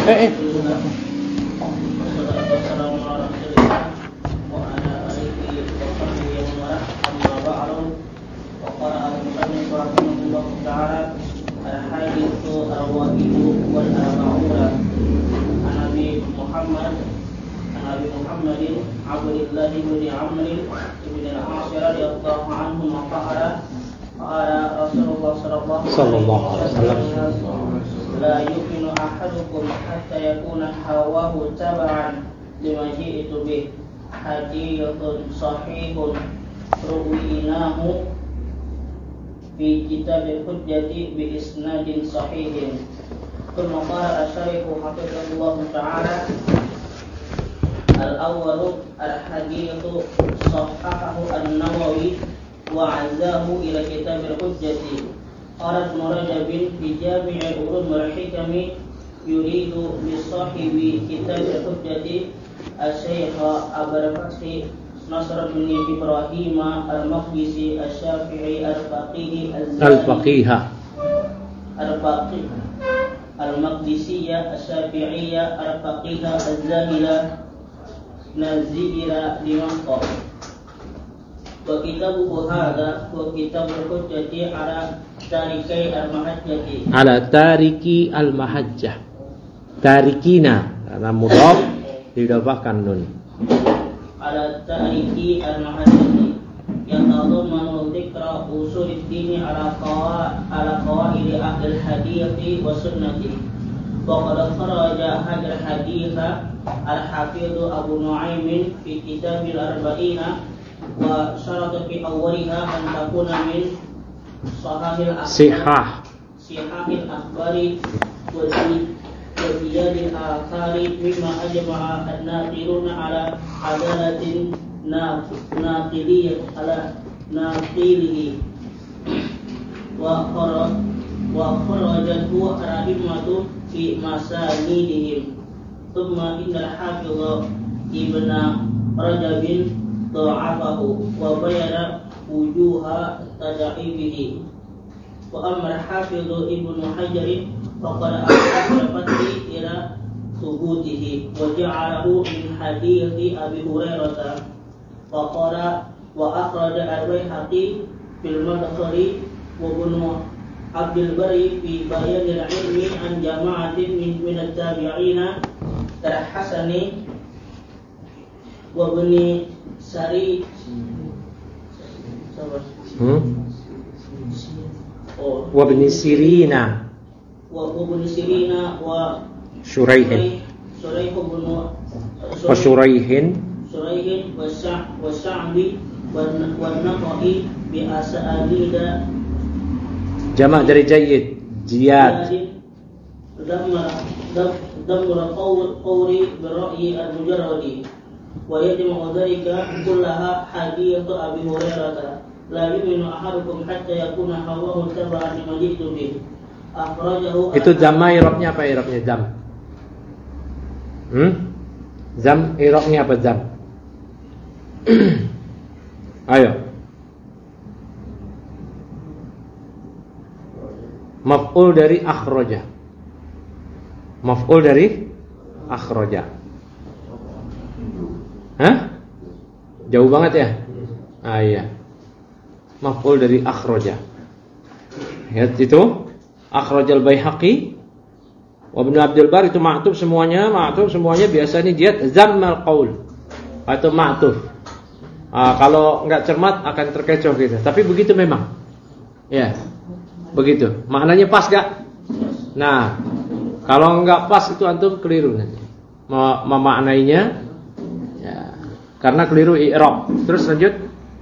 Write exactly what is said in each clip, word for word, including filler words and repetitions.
Eh, eh. Nabi Muhammadin Abdullah bin Amr bin al-As radhiyallahu anhu maqala qala Rasulullah sallallahu alaihi wasallam la yu'minu ahadukum hatta yakuna hawahu tab'an lima ji'tu bih hadithun sahihun ruwinahu fi kitab al-hujjati bi isnadin sahihin. Thumma qala asy-syaikh hafizahullah ta'ala al-awwalu al-hadithu sahahahu an-Nawawi wa 'azzahu ila kitab al-hujjati. Qala Ibn Rajab fi Jami' al-Ulum wal Hikam yuridu bi sahibi kitab al-hujjati asy-Syaikh Abul Fathi Nasr bin Ibrahim al-Maqdisi asy-Syafi'i al-Faqih al-Faqih al-Faqih al-Maqdisiyya asy-Syafi'iyya al-Faqih az-Zahila Nazira Dimangkok. Wa kitabuhu hadha wa kitabul hujjati ala tariki al-mahajjati. Ala tariki al-mahajjah. Tarikina karena mudhaf didhafahkan nun. Ala tariki al-mahajjati yatadammanu dzikra usuluddin ala qawa ala qawaid ahli al-hadith wa sunnati. Wa qad kharaja hadha al-hadith al-Hafidh Abu Nu'aim fi kitab al-Arba'ina wa syarata fi awwaliha an takuna min sahahil sihah sihahil akhbari wa ziyadil athari mimma ajma'a an-naqiluna ala adalatin naqiliyyah ala naqilihi wa khara wa kharajatu rahimatu fi masanidihim. Thumma innal hafidh Ibn Rajab dha'afahu wa bayana wujuha tad'ifihi. Wa amma al-hafidh Ibn Hajar faqad akhraja ila thubutihi wa ja'alahu min hadithi Abi Hurairah wa qala wa akhraja al-Baihaqi fil Madkhali wa Ibn Abdul Bari fi Bayan al-Ilmi an jama'atin min min at-tabi'ina Al-Hasani wa Ibn Sari hmm? oh. wa Ibn Sirina wa Ibn Sirina wa Shuraihin Shuraih ibn wa Shuraihin Shuraihin wa Sa' wa Sa'bi wa Nafi bi asanida jama' dari jayyid jiyad damma damma qawl qawli bi ra'yi al-mujarradi wa yajma'u dhalika kullaha hadith Abi Hurairah la yu'minu ahadukum hatta yakuna hawahu tab'an lima ji'tu bih. Akhrajahu. Itu jama' i'rabnya apa i'rabnya jam? Hmm? Jam i'rabnya apa jam? Ayo. Maf'ul dari akhraja. Maf'ul dari akhraja. Hah? Jauh banget ya? Ah iya. Maf'ul dari akhraja. Lihat itu akhrajal Baihaqi wa Ibnu Abdul Bar itu ma'tuf semuanya, ma'tuf semuanya biasanya dia zammal qaul atau ma'tuf. Ah, kalau enggak cermat akan terkecoh gitu. Tapi begitu memang. Ya. Begitu. Maknanya pas gak? Nah, kalau enggak pas itu antum keliru nanti. Memaknainya ya, karena keliru i'rab. Terus lanjut.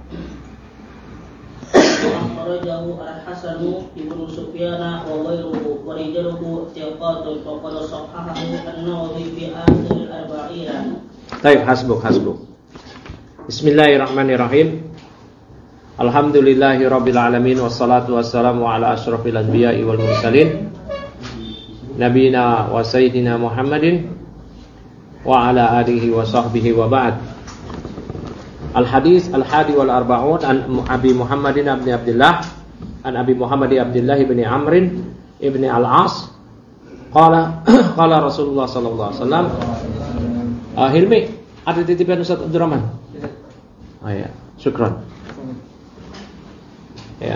Akhrajahu al-Hasanu Ibnu Sufyan wa ghairuhu wa rijaluhu thiqatun wa qad sahahahu an-Nawawi fi akhir al-arba'ina. Baik, hasbuk hasbuk. Bismillahirrahmanirrahim. Alhamdulillahi rabbil alamin wassalatu wassalamu ala asyrafil anbiya'i wal mursalin nabiyina wa sayyidina Muhammadin wa ala alihi wa sahbihi wa ba'd. Al hadis al hadi wal arba'un an Abi Muhammadin ibn Abdullah an Abi Muhammad Abdullah ibn Amr ibn al-As Qala qala Rasulullah sallallahu alaihi wasallam. Ah, Hilmi, ada titipan Ustaz Abdurrahman? Ah ya, syukran. Ya.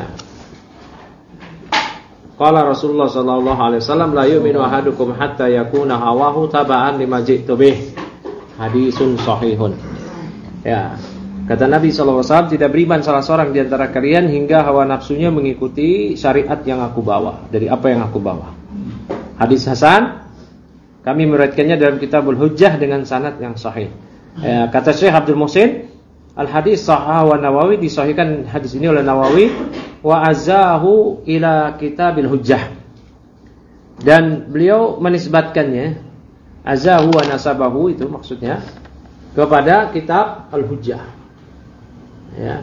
Qala Rasulullah sallallahu alaihi wasallam la yu'minu ahadukum hatta yakuna hawahu taba'an lima ji'tu bih. Hadisun sahihun. Ya. Kata Nabi sallallahu alaihi wasallam, tidak beriman salah seorang di antara kalian hingga hawa nafsunya mengikuti syariat yang aku bawa, dari apa yang aku bawa. Hadis hasan, kami meriwayatkannya dalam Kitabul Hujjah dengan sanad yang sahih. Ya, kata Syekh Abdul Muhsin, al-hadis sahih wa Nawawi, disahihkan hadis ini oleh Nawawi, wa azahu ila Kitabil Hujjah. Dan beliau menisbatkannya, azahu wa nasabahu, itu maksudnya kepada kitab Al-Hujjah. Ya.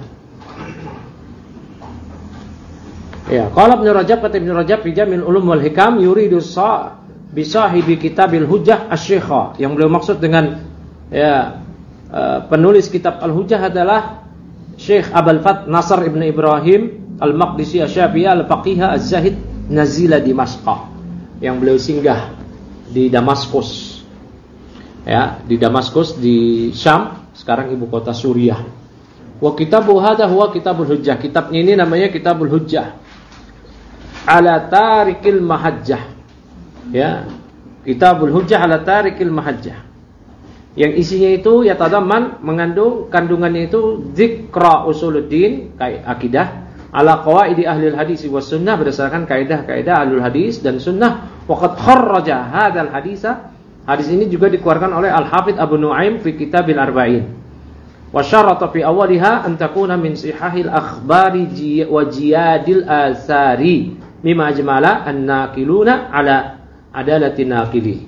Ya, qala Ibnu Rajab, kata Ibnu Rajab fi Jamil Ulum wal Hikam, yuridu sa bi sahibi Kitabil Hujjah asy-Syaikh. Yang beliau maksud dengan ya uh, penulis kitab Al-Hujjah adalah Syekh Abul Fath Nasr Ibn Ibrahim Al-Maqdisi Asy-Syafi'i Al-Faqih Az-Zahid Nazila Dimashq, yang beliau singgah di Damaskus. Ya, di Damaskus di Syam, sekarang ibu kota Suriah. Wa kitabu hadha huwa Kitabul Hujjah. Kitabnya ini namanya Kitabul Hujjah. Ala tarikil mahajjah. Ya, Kitabul Hujjah ala tarikil mahajjah. Yang isinya itu ya tadamman, mengandung kandungannya itu dzikra usuluddin, akidah, ala qawaidi ahli hadis was sunnah, berdasarkan kaidah-kaidah ahlul hadis dan sunnah. Waqad kharraja hadzal hadisa, hadis ini juga dikeluarkan oleh Al-Hafidz Abu Nuaim fi Kitabil Arba'in. Wa syarata fi awwaliha an takuna min sihahil akhbari wa jiyadil asari mimma ajmala an-naqiluna ala adalati naqili.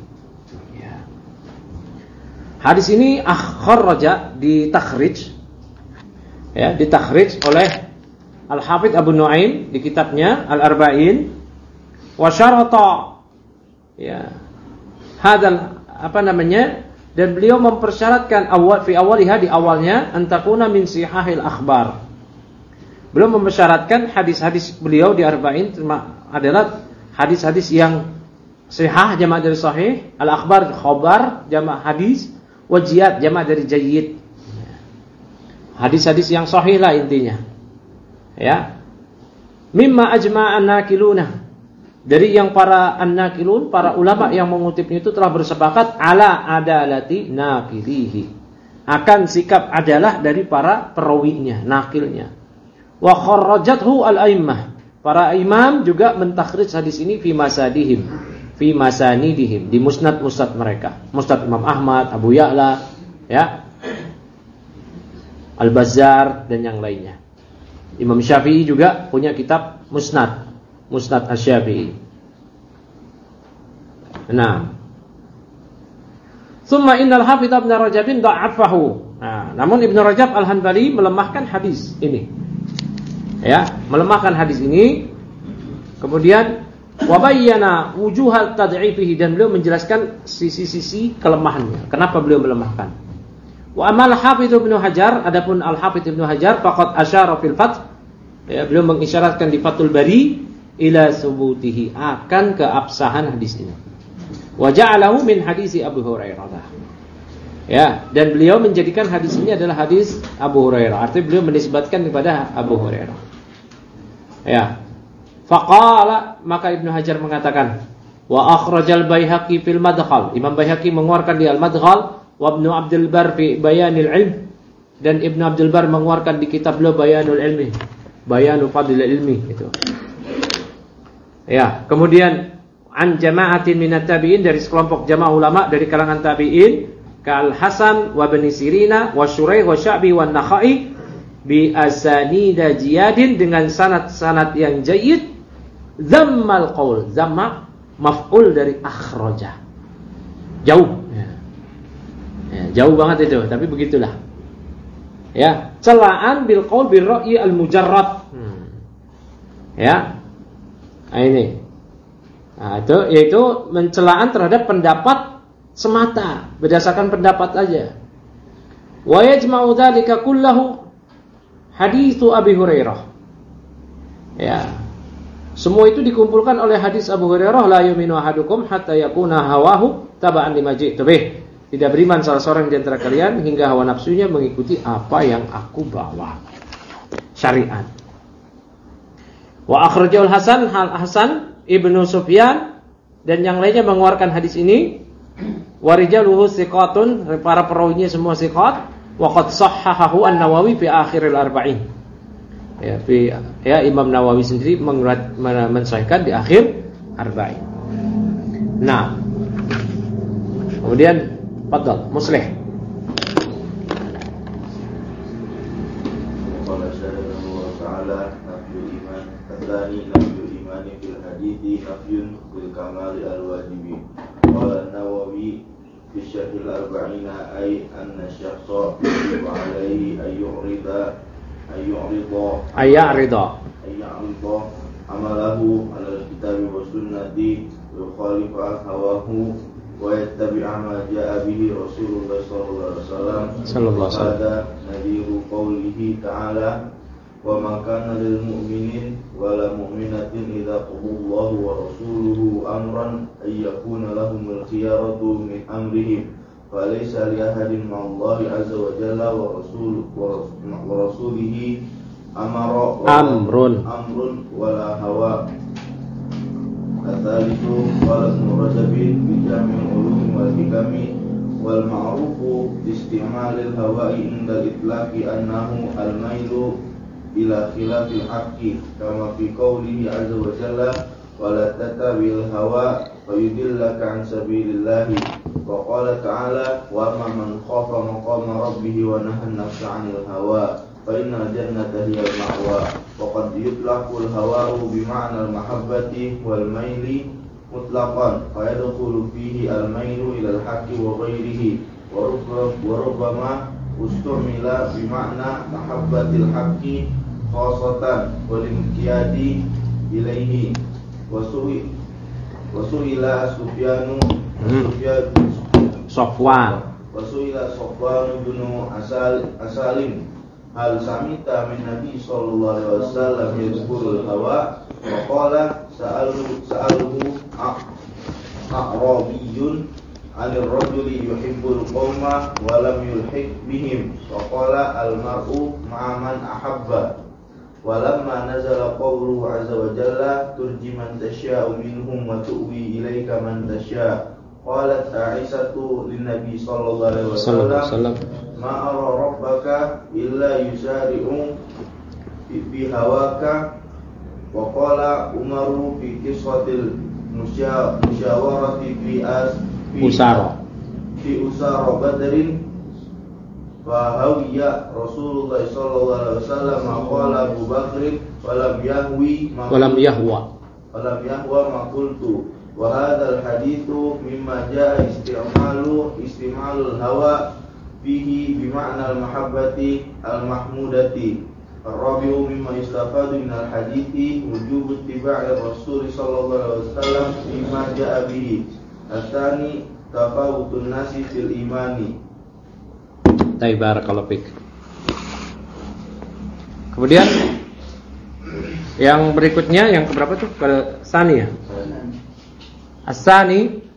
Hadis ini akhraja ditakhrij, ya, ditakhrij oleh Al-Hafidz Abu Nuaim di kitabnya Al-Arba'in. Wa syarata, ya, hadal apa namanya, dan beliau mempersyaratkan awal fi awaliha, di awalnya, antakuna min sihahil akhbar. Beliau mempersyaratkan hadis-hadis beliau di Arba'in adalah hadis-hadis yang sihah, jamak dari sahih, al-akhbar khabar, jamak hadis, wajiyat, jamak dari jayyid. Hadis-hadis yang sahih lah intinya. Ya. Mimma ajma'an nakiluna, dari yang para an-nakilun, para ulama yang mengutipnya itu telah bersepakat ala adalati nakilihi, akan sikap adalah dari para perawinya, nakilnya. Wa kharrajathu al-a'immah, para imam juga mentakhrij hadis ini fi masadihim, fi masanidihim, di musnad-musnad mereka, musnad Imam Ahmad, Abu Ya'la, ya, Al-Bazzar dan yang lainnya. Imam Syafi'i juga punya kitab musnad, Musnad Asy-Syafi'i. Nah, Tsumma innal hafidz Ibnu Rajab dha'afahu. Nah, namun Ibnu Rajab Al-Hanbali melemahkan hadis ini. Ya, melemahkan hadis ini. Kemudian wa bayyana wujuhal tad'ifihi, dan beliau menjelaskan sisi-sisi kelemahannya. Kenapa beliau melemahkan? Wa amal Hafidz Ibnu Hajar, adapun Al-Hafidz Ibnu Hajar faqad asyara fil Fath, ya, beliau mengisyaratkan di Fathul Bari ila subutihi, akan keabsahan hadis ini. Wa ja'alahu min hadisi Abu Hurairah. Ya, dan beliau menjadikan hadis ini adalah hadis Abu Hurairah. Artinya beliau menisbatkan kepada Abu Hurairah. Ya. Faqala, maka Ibnu Hajar mengatakan, wa akhrajal Baihaqi fil Madkhal. Imam Baihaqi mengeluarkan di Al-Madkhal, wa Ibnu Abdul Bar fi Bayanil Ilm, dan Ibnu Abdul Bar mengeluarkan di kitab beliau Bayanul Ilmi, Bayanu Fadlil Ilmi itu. Ya, kemudian an jama'atin minat tabi'in, dari sekelompok jamaah ulama dari kalangan tabi'in, kal Hasan wa Bani Sirina wa Syuraih wa Sya'bi wa Nakhai bi asanida jiyadin, dengan sanad-sanad yang jayyid. Zammal qaul, zamma maf'ul dari akhraja, jauh ya. Ya, jauh banget itu, tapi begitulah. Ya, celaan bil qaul bil ra'yi al mujarrad. Hmm. Ya. Nah, ini. Nah, itu yaitu mencelaan terhadap pendapat semata, berdasarkan pendapat aja. Wa yajma'u dzalika kullahu haditsu Abi Hurairah. Ya. Semua itu dikumpulkan oleh hadis Abu Hurairah, la yu'minu ahadukum hatta yakuna hawahu taba'an lima ji'tu bih. Tidak beriman salah seorang di antara kalian hingga hawa nafsunya mengikuti apa yang aku bawa. Syariat. Wa akhrajahu Hasan Hasan Ibnu Sufyan dan yang lainnya mengeluarkan hadis ini. Wa rijaluhu thiqatun, para perawinya semua thiqat. Wa qad sahhahahu An-Nawawi fi akhiril arba'in. Ya, fi, ya Imam Nawawi sendiri mensahihkan di akhir arba'in. Nah, kemudian fadhal Muslih. Qala sallallahu ta'ala nafyul iman tsani nafyul iman fil hadithi nafyun bil kamali al-wajibi. Qala Nawawi fi syarhil arba'ina ay anna syakhsa yajibu alaihi ay yu'rida ayyurida ayyarida ayyurida amalahu ala al-kitabi wa sunnati wa khalifa hawahu wa yattabi'a ma ja'a bihi Rasulullah sallallahu alaihi wasallam sallallahu alaihi wasallam. Hada nadiru qawlihi ta'ala wa ma kana lil mu'minin wa la mu'minatin idza qadallahu wa rasuluhu amran ay yakuna lahumul khiyaratu min amrihim. فليس لأحد مع الله عز وجل ورسول ورسوله أمر أمر أمر ولا هوى. الثالث قال ابن رجب في جامع العلوم والحكم والمعروف باستعمال الهواء عند الإطلاق أنه الميل إلى خلاف الحق كما في قوله عز وجل ولا تتبع الهوى فيضلك عن سبيل الله. وقال تعالى وأما من خاف مقام ربه ونهى النفس عن الهوى فإن الجنة هي المأوى. وقد يطلق الهواء بمعنى المحبة والميل مطلقا فيدخل فيه الميل إلى الحق وغيره وربما استعمل بمعنى محبة الحق خاصة والانقياد إليه. وسئل سفيان Sufyan Sofwan Wasuila Sofwan bin Asal Asalim hal samita min Nabi sallallahu alaihi wasallam yadhkurul hawa wa qala sa'alu sa'aluhu a'rabiyyun 'anil rajuli yuhibbul qauma wa lam yulhiq bihim wa qala al mar'u ma'a man ahabba. Walamma nazala qawluhu azza wa jalla turji man tasya'u minhum wa tu'wi ilaika man tasya'. Qalat Aisyatu lin Nabi sallallahu alaihi wasallam ma ara rabbaka illa yusari'u fi hawaka. Wa qala Umaru fi qissatil musyawarati fi as fi usara fi usara badrin wa hawiya Rasulullah sallallahu alaihi wasallam qala Abu Bakr walam yahwi walam yahwa walam yahwa ma qultu. Wa hadzal haditsu mimma jaa isti'malu istimalul hawa fihi bi ma'na al-mahabbati al-mahmudati. Ar-rabi'u mimma yustafadu min al-hadithi wujubu ittiba'i Rasul sallallahu alaihi wasallam mimma jaa bihi. Tsani tafawutun nasi fil imani. Barakallahu fik. Kemudian yang berikutnya yang keberapa tuh? Ke Sani ya? As-sani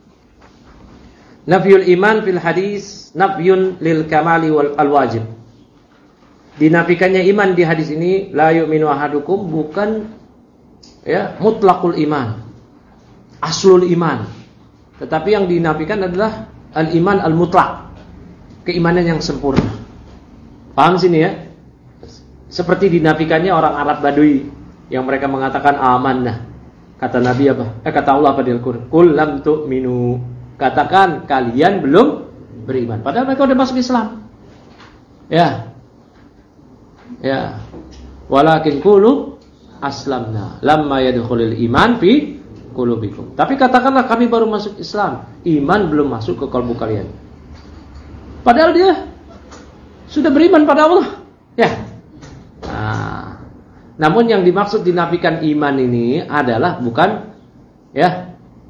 nafyul iman fil hadis nafyun lil kamali wal al-wajib. Dinafikannya iman di hadis ini la yu'minu ahadukum bukan ya mutlaqul iman. Aslul iman. Tetapi yang dinafikan adalah al-iman al-mutlaq. Keimanan yang sempurna. Paham sini ya? Seperti dinafikannya orang Arab Badui yang mereka mengatakan amanah. Kata Nabi apa? Eh kata Allah pada Al-Qur'an, "Qul lam tu'minu." Katakan kalian belum beriman. Padahal mereka sudah masuk Islam. Ya. Ya. Walakin qulu aslamna lamma yadkhulul iman fi qulubikum. Tapi katakanlah kami baru masuk Islam, iman belum masuk ke kalbu kalian. Padahal dia sudah beriman pada Allah. Ya. Nah, namun yang dimaksud dinafikan iman ini adalah bukan ya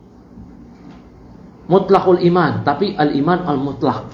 mutlaqul iman, tapi al-iman al-mutlaq.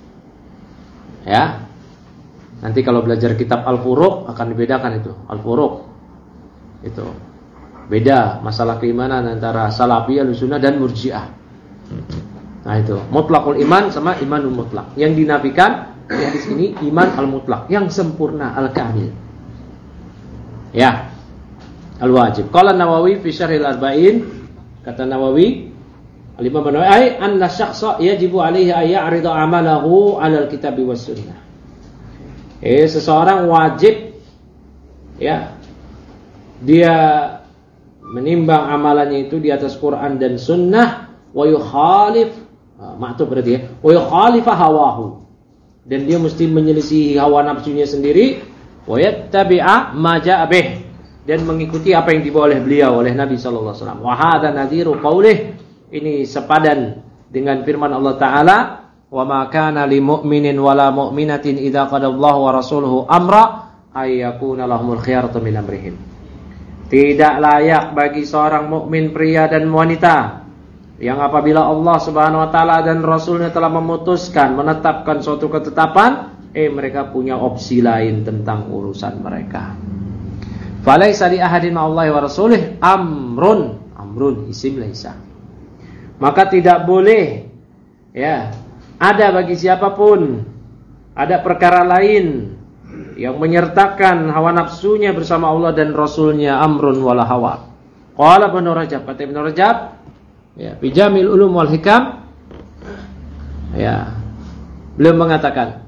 Ya. Nanti kalau belajar kitab Al-Furuq akan dibedakan itu, Al-Furuq. Itu. Beda masalah keimanan antara Salafiyah, Ahlussunnah dan Murji'ah. Nah itu, mutlaqul iman sama imanul mutlaq. Yang dinafikan ya di sini iman al-mutlaq, yang sempurna, al-kamil. Ya. Al-wajib. Qala Nawawi fi Syarhil Arba'in, kata Nawawi, Al-Imam Nawawi, ay anna syakhsa yajibu alaihi ay ya'rida amalahu 'ala al-kitab was sunnah. Eh seseorang wajib ya dia menimbang amalannya itu di atas Quran dan sunnah, wa yukhalif, nah, maktub berarti ya, wa yukhalifa hawahu, dan dia mesti menyelisihi hawa nafsunya sendiri, wa yattabi'a ma ja'a bih, dan mengikuti apa yang dibawa oleh beliau, oleh Nabi sallallahu alaihi wasallam. Wa hadza nadhiru qaulih, ini sepadan dengan firman Allah Ta'ala, wa ma kana lil mu'minin wala mu'minatin idza qadallahu wa rasuluhu amra ay yakuna lahumul khiyaratu min amrihim. Tidak layak bagi seorang mukmin pria dan wanita yang apabila Allah Subhanahu wa taala dan Rasulnya telah memutuskan, menetapkan suatu ketetapan, eh mereka punya opsi lain tentang urusan mereka. Falaisa li ahadin ma'allahi wa rasulih amrun, amrun isim laisa. Maka tidak boleh ya ada bagi siapapun ada perkara lain yang menyertakan hawa nafsunya bersama Allah dan Rasulnya, amrun wala hawa. Qala Ibnu Rajab, kata Ibnu Rajab ya, fi Jamil Ulum wal Hikam, ya, beliau mengatakan,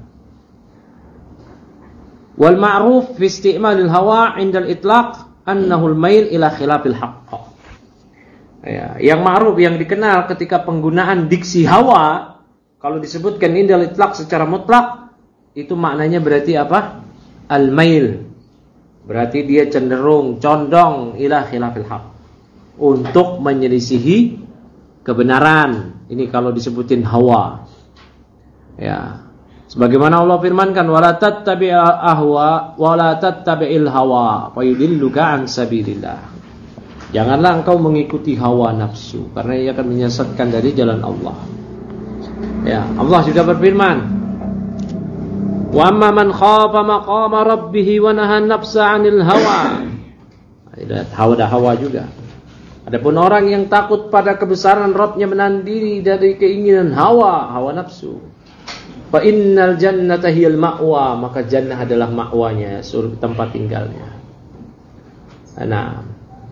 wal ma'ruf fi isti'malil hawa 'inda al-itlaq annahu al-mail ila khilafil haqq. Ya, yang ma'ruf, yang dikenal ketika penggunaan diksi hawa, kalau disebutkan inda al-itlaq secara mutlak, itu maknanya berarti apa? Al-mail. Berarti dia cenderung, condong ila khilafil haq, untuk menyelisihi kebenaran. Ini kalau disebutin hawa. Ya. Sebagaimana Allah firmankan, wala tattabi'il ahwa wala tattabi'il hawa fayudilluka an sabilillah. Janganlah engkau mengikuti hawa nafsu, karena ia akan menyesatkan dari jalan Allah. Ya, Allah sudah berfirman, wa amma man khafa maqama rabbih wa nahan nafsa 'anil hawa. Ada hawa dah hawa juga. Adapun orang yang takut pada kebesaran Rabbnya, menahan diri dari keinginan hawa, hawa nafsu. Fa innal jannata hiyal ma'wa, maka jannah adalah ma'wanya, surga tempat tinggalnya. Nah,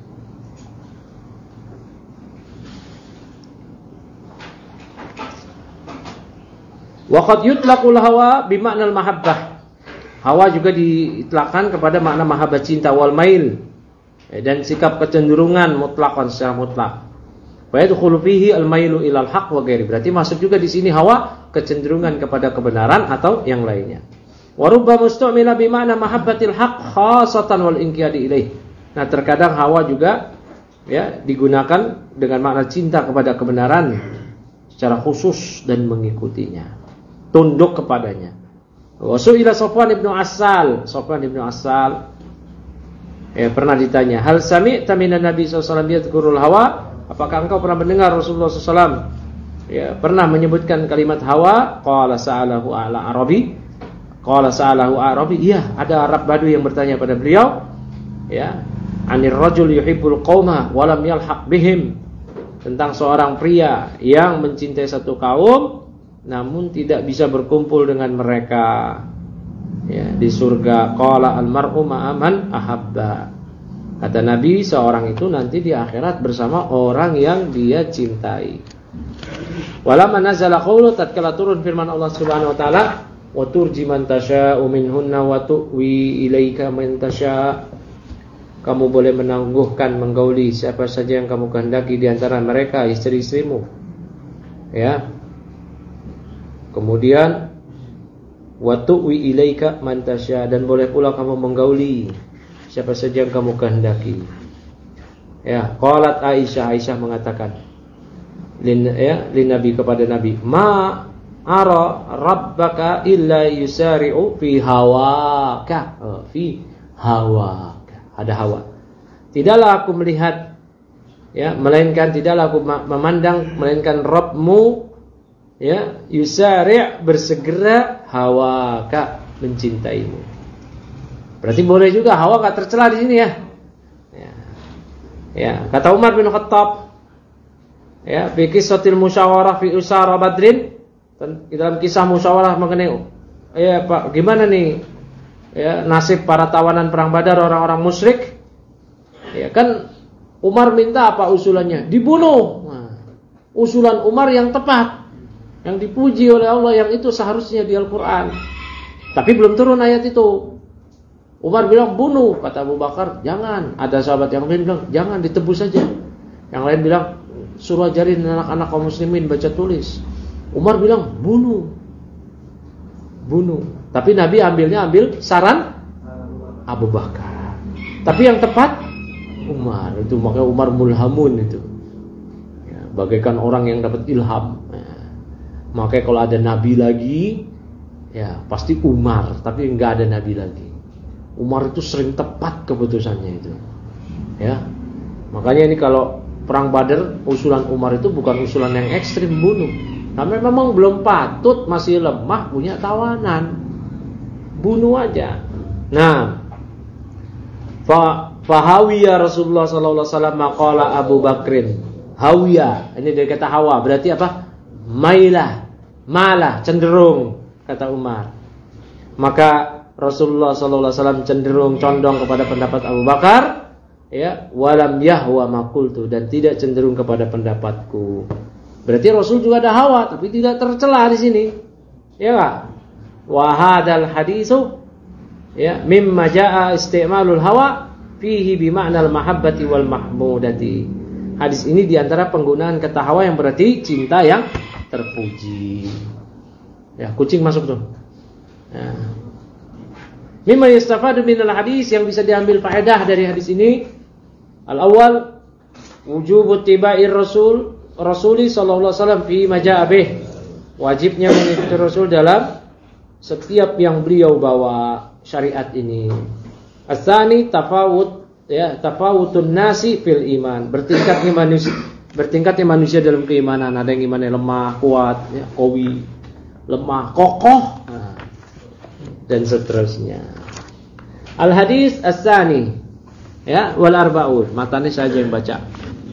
wa qad yutlaqul hawa bi ma'nal mahabbah. Hawa juga diitlaqkan kepada makna mahabbah, cinta, wal mail, dan sikap kecenderungan mutlaqan, secara mutlak. Wa yadkhulu fihi al mailu ilal haqq wa ghairi. Berarti masuk juga di sini hawa, kecenderungan kepada kebenaran atau yang lainnya. Wa rubba mustamila bi ma'na mahabbatil haqq khassatan wal inqiyadi ilaih. Nah, terkadang hawa juga ya digunakan dengan makna cinta kepada kebenaran secara khusus dan mengikutinya, tunduk kepadanya. Wa su'ila Safwan ibnu Assal, Safwan ibnu Assal ya, pernah ditanya, hal sami'ta minan Nabi sallallahu alaihi wasallam yadhkurul hawa? Apakah engkau pernah mendengar Rasulullah sallallahu alaihi wasallam ya pernah menyebutkan kalimat hawa? Qala sa'alahu ala Arabi. Qala sa'alahu Arabi. Iya, ada Arab Badui yang bertanya pada beliau ya, anir rajul yuhibbul qauma wa lam yalhaq bihim, tentang seorang pria yang mencintai satu kaum namun tidak bisa berkumpul dengan mereka ya di surga. Qala al mar'u ma'a man ahabba. Kata Nabi, seorang itu nanti di akhirat bersama orang yang dia cintai. Walamma nazala qawlu, tatkala turun firman Allah Subhanahu wa taala, wa turji man tasya'u minhunna wa tu'wi ilaika man tasya'. Kamu boleh menangguhkan, menggauli siapa saja yang kamu kehendaki di antara mereka, istri-istrimu. Ya. Kemudian wa tu'wi ilaika man tasya', dan boleh pula kamu menggauli siapa saja yang kamu kehendaki. Ya, qalat Aisyah, Aisyah mengatakan lin ya lin Nabi, kepada Nabi, ma ara rabbaka illa yusari'u fi hawaka. Oh, fi hawaka. Ada hawa. Tidaklah aku melihat ya, melainkan tidaklah aku memandang melainkan Rabbmu ya, yusari' bersegera, hawaka mencintaimu. Berarti boleh juga hawa enggak tercela di sini ya. Ya. Ya, kata Umar bin Khattab, ya, fi qissatil musyawarah fi usara Badrin, dalam kisah musyawarah mengenai ya Pak, gimana nih ya nasib para tawanan perang Badar orang-orang musyrik? Ya kan Umar minta apa usulannya? Dibunuh. Nah, usulan Umar yang tepat, yang dipuji oleh Allah, yang itu seharusnya di Al-Qur'an. Tapi belum turun ayat itu. Umar bilang bunuh, kata Abu Bakar jangan. Ada sahabat yang lain bilang jangan, ditebus saja. Yang lain bilang suruh ajarin anak-anak kaum muslimin baca tulis. Umar bilang bunuh, bunuh. Tapi Nabi ambilnya ambil saran Abu Bakar. Tapi yang tepat Umar. Itu makanya Umar mulhamun itu. Ya, bagaikan orang yang dapat ilham. Ya. Makanya kalau ada Nabi lagi, ya pasti Umar. Tapi enggak ada Nabi lagi. Umar itu sering tepat keputusannya itu. Ya. Makanya ini kalau perang Badar, usulan Umar itu bukan usulan yang ekstrim bunuh. Karena memang belum patut, masih lemah, punya tawanan. Bunuh aja. Nah, fa fahawiya Rasulullah sallallahu alaihi wasallam maqala Abu Bakrin. Hawiya, ini dari kata hawa, berarti apa? Mailah, malah, cenderung, kata Umar. Maka Rasulullah sallallahu alaihi wasallam cenderung condong kepada pendapat Abu Bakar, ya, walam yahwa maqultu, dan tidak cenderung kepada pendapatku. Berarti Rasul juga ada hawa, tapi tidak tercela di sini. Ya enggak? Wa hadzal hadisu ya mimma jaa istimalul hawa fihi bi ma'nal mahabbati wal mahmudati. Hadis ini diantara penggunaan kata hawa yang berarti cinta yang terpuji. Ya, kucing masuk tuh. Ya. Mimma yastafadu minal hadis, yang bisa diambil faedah dari hadis ini. Al-awwal wujubut tiba'ir rasul Rasuli sallallahu alaihi wasallam fi maja'abih. Wajibnya mengikuti Rasul dalam setiap yang beliau bawa syariat ini. Asani tafawut ya tafawutun nasi fil iman. Bertingkatnya manusia bertingkatnya manusia dalam keimanan. Ada yang imannya lemah, kuat, ya, qawi, lemah, kokoh, nah, dan seterusnya. Al hadis as-sani ya wal arbaun. Matanya saja yang baca.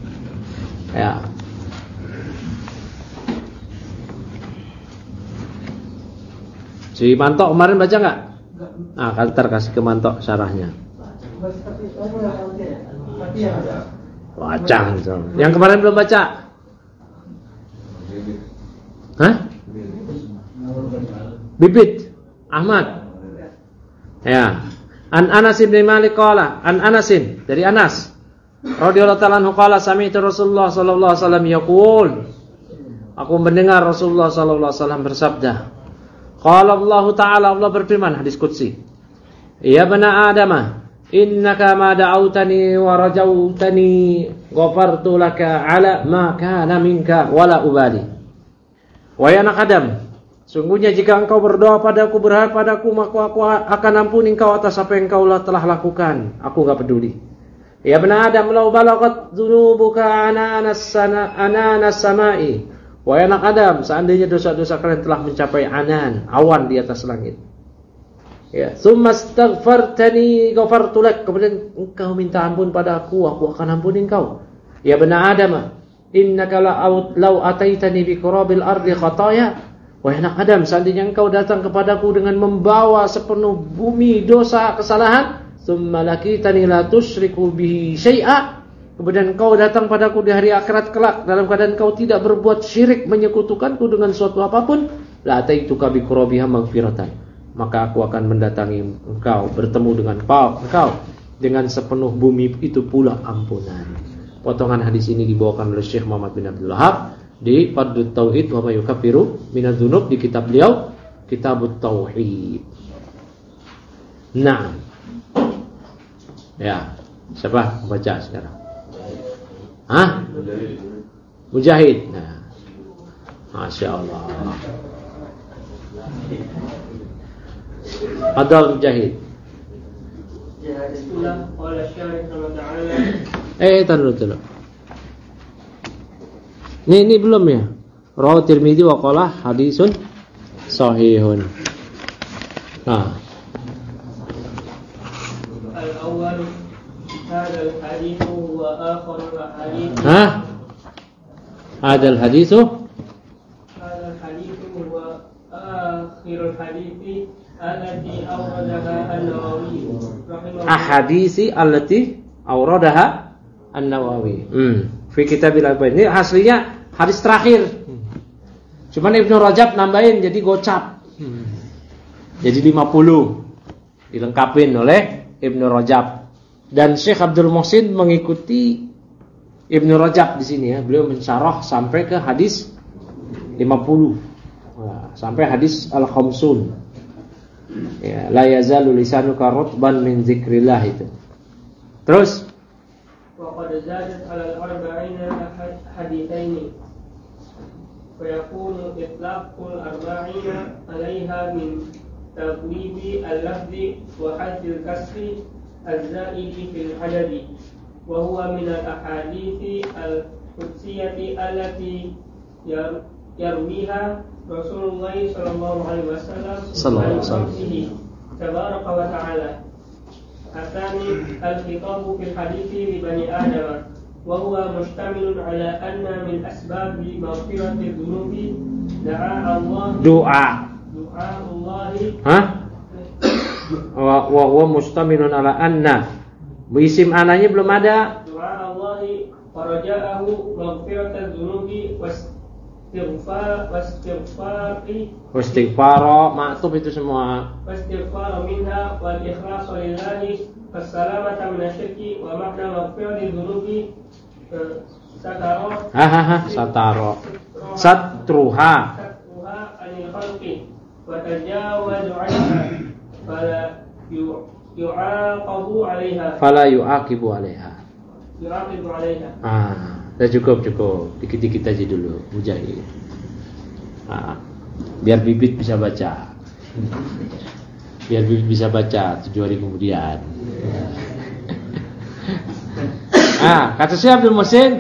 Ya. Si Mantok kemarin baca nggak? Ah, ntar kasih ke Mantok syarahnya. Baca. Yang kemarin belum baca? Hah? Bibit Ahmad. Ya. An Anas bin Malik qala, an Anasin, dari Anas radhiyallahu ta'ala anhu qala sami'tu Rasulullah sallallahu alaihi wasallam yaqul. Aku mendengar Rasulullah sallallahu alaihi wasallam bersabda. Qala Allah Ta'ala, Allah berfirman, hadis qudsi, ya bana Adamah, innaka ma da'autani wa rajautani ghafartu laka ala ma kana minka wala ubali. Wahai anak Adam, sungguhnya jika engkau berdoa padaku, berharap padaku, maka aku akan ampuni engkau atas apa yang engkau telah lakukan. Aku enggak peduli. Ya bana Adam, law balagat dzunubuka ananas sana ananas samai. Wahai anak Adam, seandainya dosa-dosa kalian telah mencapai anan, awan di atas langit. Ya, tsumma astaghfartani ghafartu lak, kemudian engkau minta ampun pada aku, aku akan ampuni engkau. Ya bani Adam, innaka law ataitani bi qurabil ardi khataya. Wahai anak Adam, seandainya engkau datang kepadaku dengan membawa sepenuh bumi dosa kesalahan, tsumma lakitani la tusyriku bihi syai'a. Kemudian kau datang padaku di hari akhirat kelak dalam keadaan kau tidak berbuat syirik, menyekutukanku dengan suatu apapun, la ataituka bi qurabiha maghfiratan, maka aku akan mendatangi engkau, bertemu dengan engkau dengan sepenuh bumi itu pula ampunan. Potongan hadis ini dibawakan oleh Syekh Muhammad bin Abdul Wahab di Fardhut Tauhid wa ma yukaffiru minadz dzunub, di kitab beliau Kitabut Tauhid. Nah, ya, siapa baca sekarang? Hah? Mujahid. Nah, Masya Allah. Fadal Mujahid. Eh, taruh dulu. Ini ini belum ya? Rawi Tirmidzi wa qala hadisun sahihun. Nah. Al-awwal hadal hadithu wa آخر الأحاديث Hah? Adal hadisu هذا الحديث هو آخر الحديث التي أوردها النووي رحمه الله ahadisi allati auradaha An-Nawawi. Hmm. Fi Kitabil Arba'in. Ini aslinya hadis terakhir. Cuman Ibnu Rajab nambahin jadi gocap. Hmm. Jadi lima puluh. Dilengkapin oleh Ibnu Rajab. Dan Syekh Abdul Muhsin mengikuti Ibnu Rajab di sini ya. Beliau mensyarah sampai ke hadis lima puluh. Nah, sampai hadis Al-Khamsun. Ya, la yazalu lisanuka rutban min zikrillah itu. Terus وقد زادت على الأربعين حديثين ويكون إطلاق الأربعين عليها من تغليب اللفظ وحذف الكسر الزائد في العدد وهو من الأحاديث القدسية التي يرويها رسول الله صلى الله عليه وسلم عن نفسه تبارك وتعالى. الثاني الخطاب في الحديث لبني آدم وهو مشتمل على أن من أسباب مغفرة الذنوب دعاء الله doa. دعاء الله Hah? Wa wa huwa mustamilun ala anna. Isim ananya belum ada. دعاء الله ورجاءه مغفرة الذنوب واستغفار واستغفار Istighfar, maktub itu semua. واستغفار منها والإخلاص لله والسلامة من الشرك ومعنى مغفرة الذنوب سترى Hahaha, sataro. Satruha. سترها عن الخلق وتجاوز عنها فلا يعاقب عليها Fala yu'aqibu 'alaiha. يعاقب عليها. Ah, sudah cukup cukup. Dikit-dikit aja dulu, Mujahid. Ah, biar bibit bisa baca. Biar bibit bisa baca tujuh hari kemudian. Ah, kata Syekh Abdul Muhsin,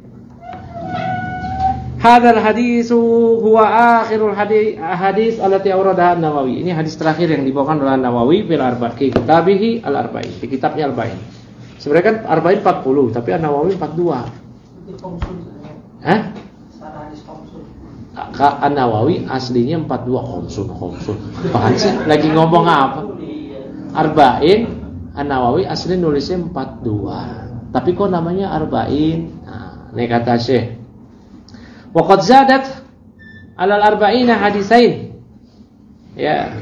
hadzal hadisu huwa akhirul hadis hadis allati awradaha An-Nawawi. Ini hadis terakhir yang dibawakan oleh An-Nawawi fil arba'in kitabihi al-arba'in. Di kitabnya Arba'in. Sebenarnya kan Arba'in empat puluh, tapi An-Nawawi empat puluh dua. Hah? Kak An-Nawawi aslinya empat puluh dua. Khomsun khomsun. Apaan sih? Lagi ngomong apa? Arba'in An-Nawawi asli nulisnya empat puluh dua. Tapi kok namanya Arba'in? Nah, ini kata Syekh. Wa qad zadat 'alal arba'ina hadisain. Ya.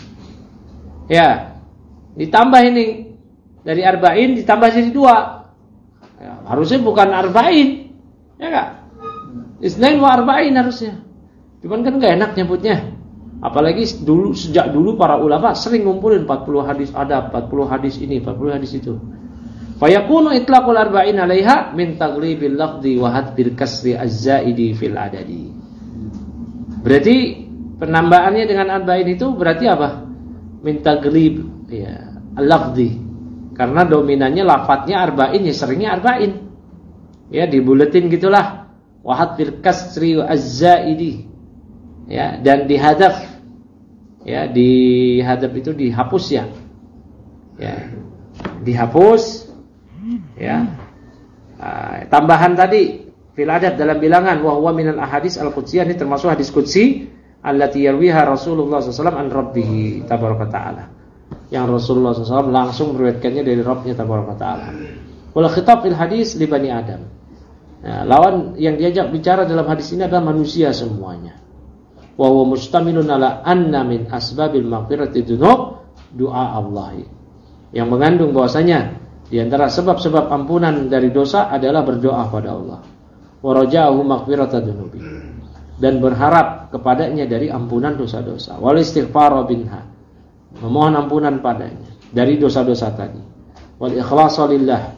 Ya. Ditambah ini dari arba'in ditambah jadi dua. Ya, harusnya bukan arba'in. Ya enggak? Isnain wa arba'in harusnya. Cuman kan enggak enak nyebutnya. Apalagi dulu sejak dulu para ulama sering ngumpulin empat puluh hadis ada, empat puluh hadis ini, empat puluh hadis itu. Fa yakunu itlaqul arba'in 'alaiha min taghlibil lafzi wa hadbil kasri az-zaidi fil adadi. Berarti penambahannya dengan arba'in itu berarti apa? Min taghlib ya, al-lafzi. Karena dominannya lafadznya arba'in ya seringnya arba'in. Ya dibuletin gitulah. Wa hadbil kasri az-zaidi. Ya, dan dihadaf. Ya, dihadaf itu dihapus ya. Ya. Dihapus. Ya. Uh, tambahan tadi fil adad dalam bilangan wa huwa minal ahadits al-qudsiyah, ini termasuk hadis qudsi allati yarwiha Rasulullah sallallahu alaihi wasallam an rabbih tabaraka taala. Yang Rasulullah sallallahu alaihi wasallam langsung meriwayatkannya dari Rabbnya tabaraka taala. Wal khitab fil hadis li bani Adam. Nah, lawan yang diajak bicara dalam hadis ini adalah manusia semuanya. Wa huwa mustamilun ala anna min asbabil maghfirati dzunub doa Allah. Yang mengandung bahwasanya di antara sebab-sebab ampunan dari dosa adalah berdoa pada Allah. Wa raja'ahu maghfirata dzunubi. Dan berharap kepadanya dari ampunan dosa-dosa. Wal istighfar binha. Memohon ampunan padanya dari dosa-dosa tadi. Wal ikhlasa lillah.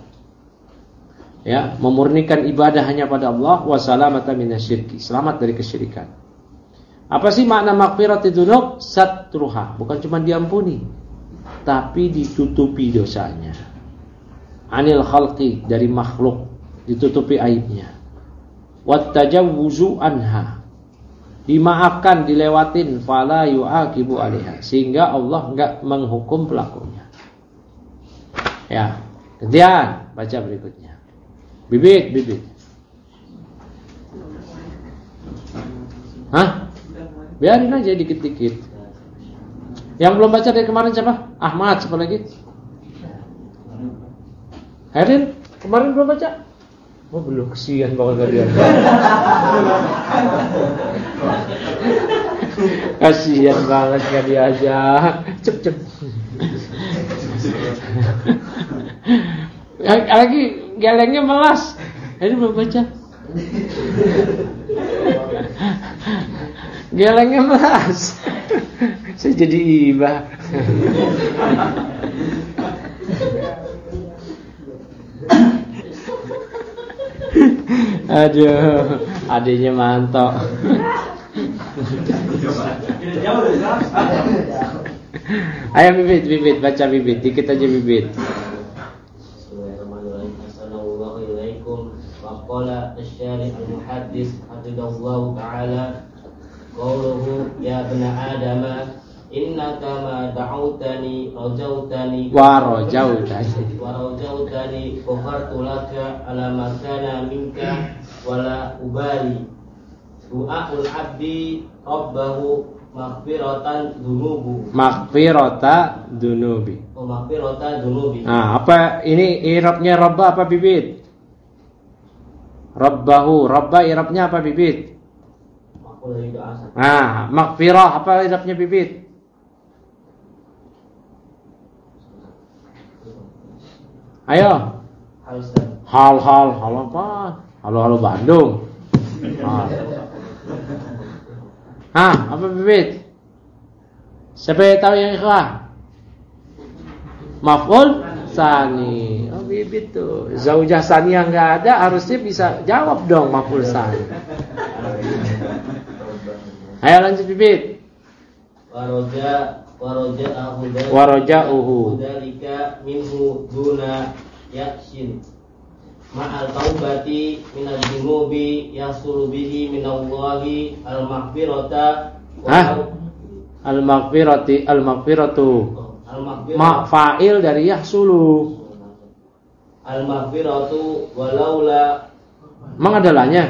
Ya, memurnikan ibadah hanya pada Allah wa salamata minasyirki, selamat dari kesyirikan. Apa sih makna maghfirati dzunub? Satruha, bukan cuma diampuni, tapi ditutupi dosanya. Anil khalqi, dari makhluk, ditutupi aibnya. Wat tajawuzu anha, dimaafkan, dilewatin, fala yu'aqibu 'alaiha, sehingga Allah enggak menghukum pelakunya. Ya, kemudian baca berikutnya. Bibit, bibit. Hah? Biarin aja dikit-dikit. Yang belum baca dari kemarin siapa? Ahmad, siapa lagi? Herin, kemarin belum baca? Oh belum, kesian banget kalian. Kasihan banget gak diajak. Cep cep. Lagi gelengnya melas. Ini belum baca. Gelengnya melas. Saya jadi iba. Aduh, adiknya mantap. Ayo bibit, bibit, baca bibit, dikit aja bibit. Bismillahirrahmanirrahim. Assalamualaikum. Wa qala asy-syarih al-muhaddis hafizallahu ta'ala qauluhu ya ibna adama innaka ma da'awtani rajautani Wa rajautani wa rajautani ghafartu laka ala ma kana minka wala ubali. Du'aul abdi rabbahu maghfiratan dunubu. Maghfirata dunubi. Oh, maghfiratan dunubi. Nah, apa ini i'rabnya rabba apa bibit? Rabbahu, rabba i'rabnya apa bibit? Maqul dari doa. Nah, maghfirah apa i'rabnya bibit? Ayo. Hal hal hal apa? Halo halo Bandung. Hal. Ah, apa bibit? Siapa yang tahu yang ikhwah? Maf'ul sani. Oh bibit tuh. Zaujah sani yang enggak ada harusnya bisa jawab dong maf'ul sani. Ayo lanjut bibit. Waroja waroja'ahu Waroja'uhu dzalika minhu duna yakshin ma'al taubati minadz dzunubi yasulu bihi minallahi al-maghfirata Hah? Al-maghfirati al-maghfiratu al-maghfiratu ma fa'il dari yahsulu. Al-maghfiratu walaula Emang ada lahnya?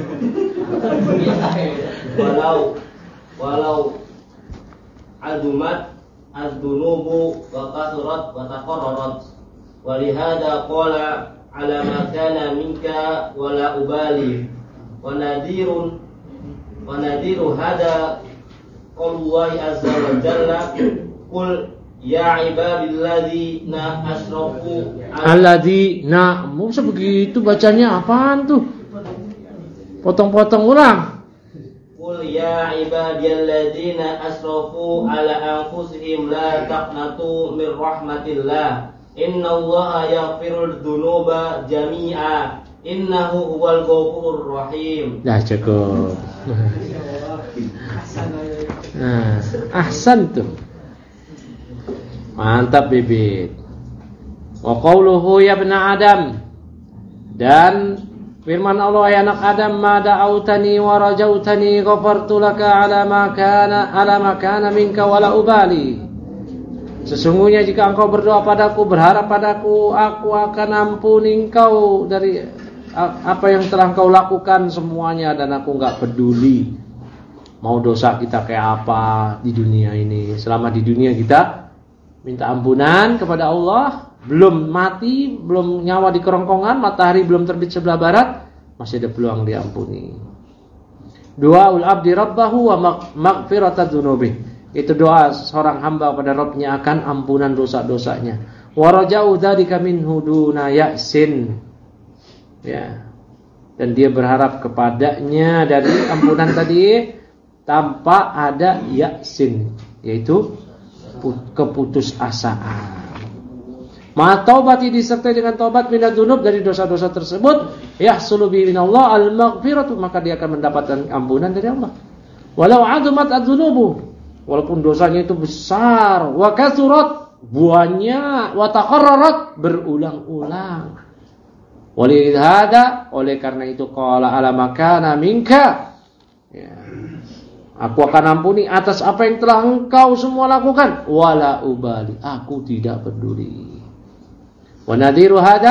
walau walau adumat az-dunubu wa kasurat wa taqarrarat wa lihada qala ala ma kana minka wala ubali wa nadirun wa nadiru hada qaulullahi azza wa jalla qul ya ibadilladzina asrafu Alladzina, masa begitu bacanya apaan tuh? Potong-potong ulang. Qul ya ibadiyalladzina asrafu ala anfusihim la taqnatu min rahmatillah innallaha yaghfirudz dzunuba jami'a innahu huwal ghafurur rahim. Dah cukup. Nah, ahsan tuh. Mantap bibit. Wa qauluhu ya ibna Adam. Dan firman Allah ya anak Adam ma da'autani wa rajautani ghafartu laka ala ma kana ala ma kana minka wala ubali. Sesungguhnya jika engkau berdoa padaku, berharap padaku, aku akan ampuni engkau dari apa yang telah engkau lakukan semuanya dan aku enggak peduli mau dosa kita kayak apa di dunia ini. Selama di dunia kita minta ampunan kepada Allah, belum mati, belum nyawa di kerongkongan, matahari belum terbit sebelah barat, masih ada peluang diampuni. Du'aul abdi rabbahu wa maghfirata dzunubi. Itu doa seorang hamba pada Rabbnya akan ampunan dosa-dosanya. Wa raja'u dzalika minhu duna ya'sin. Ya. Dan dia berharap kepadanya dari ampunan tadi tanpa ada ya'sin, yaitu keputusasaan. Ma taubati disertai dengan taubat minadz dzunub dari dosa-dosa tersebut, yahsulu bi minallah al-maghfiratu, maka dia akan mendapatkan ampunan dari Allah. Walau azumat adz-dzunubu, walaupun dosanya itu besar, wa kasurat, banyak, wa taqarrarat, berulang-ulang. Walihada, oleh karena itu qala ala makana minka, ya, aku akan ampuni atas apa yang telah engkau semua lakukan. Wala ubali, aku tidak peduli. Wa nadhiru hada,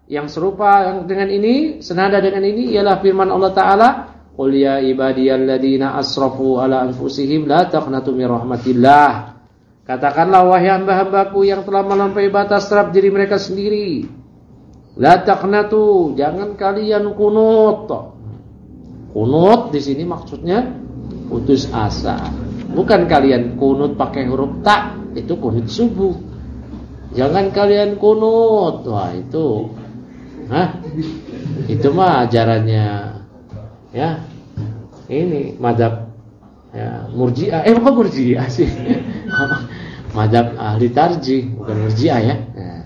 yang serupa dengan ini, senada dengan ini ialah firman Allah Ta'ala, qul ya ibadiyalladzina asrafu ala anfusihim la taqnatu min rahmatillah. Katakanlah wahai hamba-hambaku yang telah melampaui batas terhadap diri mereka sendiri, la taqnatu, jangan kalian kunut. Kunut di sini maksudnya putus asa. Bukan kalian kunut pakai huruf ta, itu kunut subuh. Jangan kalian kunut. Wah, itu hah? Itu mah ajarannya ya, ini madzhab ya, Murji'ah. Eh bukan Murji'ah sih. Madzhab ahli tarjih, bukan Murji'ah ya. Nah.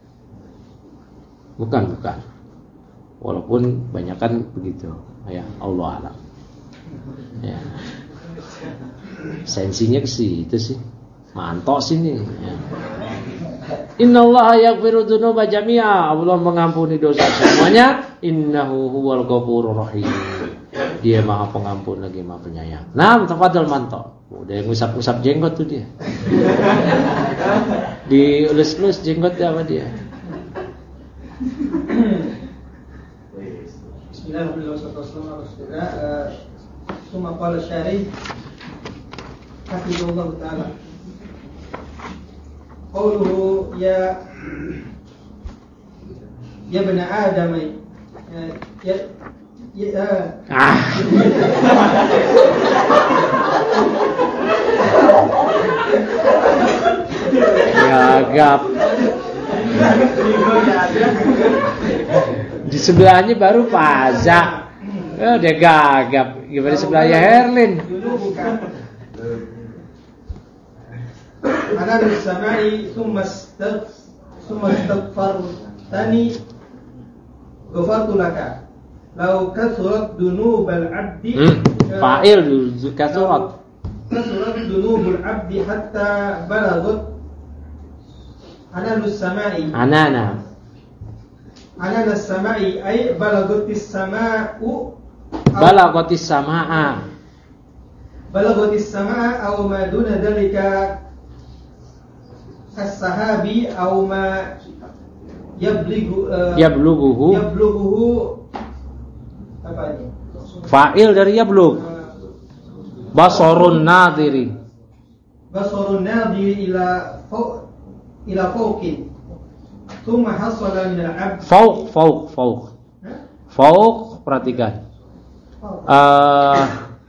Bukan, bukan. Walaupun banyakan begitu. Ya, Allah alam. Ya. Sensinya ke situ sih. Mantok sini ya. Innallaha yaghfiru dzunuba jami'a. Allah mengampuni dosa semuanya. Innahu huwal ghafurur rahim. Dia Maha Pengampun lagi Maha Penyayang. Nah, tafadhol mantok. Udah ngusap-ngusap jenggot tuh dia. Dielus-elus jenggotnya sama dia. Bismillahirrahmanirrahim. Summa qala syarih hafizallahu ta'ala. Qawluhu ya ya bani Adam ya ya ah. Gagap. Di sebelahnya baru Faza. Oh, dia gagap. Gimana di sebelahnya Herlin? Ana bis-sama'i thumma istagh thumma istaghfartani ghafartu laka. Law kathurat dunubal 'abdi fa'il kathurat. Kathurat dunubul 'abdi hatta balagat ana bis-sama'i. Anana. Ana bis-sama'i ay balagatis sama'u balagatis sama'a. Balagatis sama'a aw ma duna dhalika as-sahabi aw ma yabligu uh, yablughuhu yablughuhu apa ini? Fa'il dari yablugh. Basarun nadiri. Basarun nadiri ila fawq ila fawqin. Thumma hasala min al-'abd Fawq fawq fawq. Fawq, perhatikan. Uh,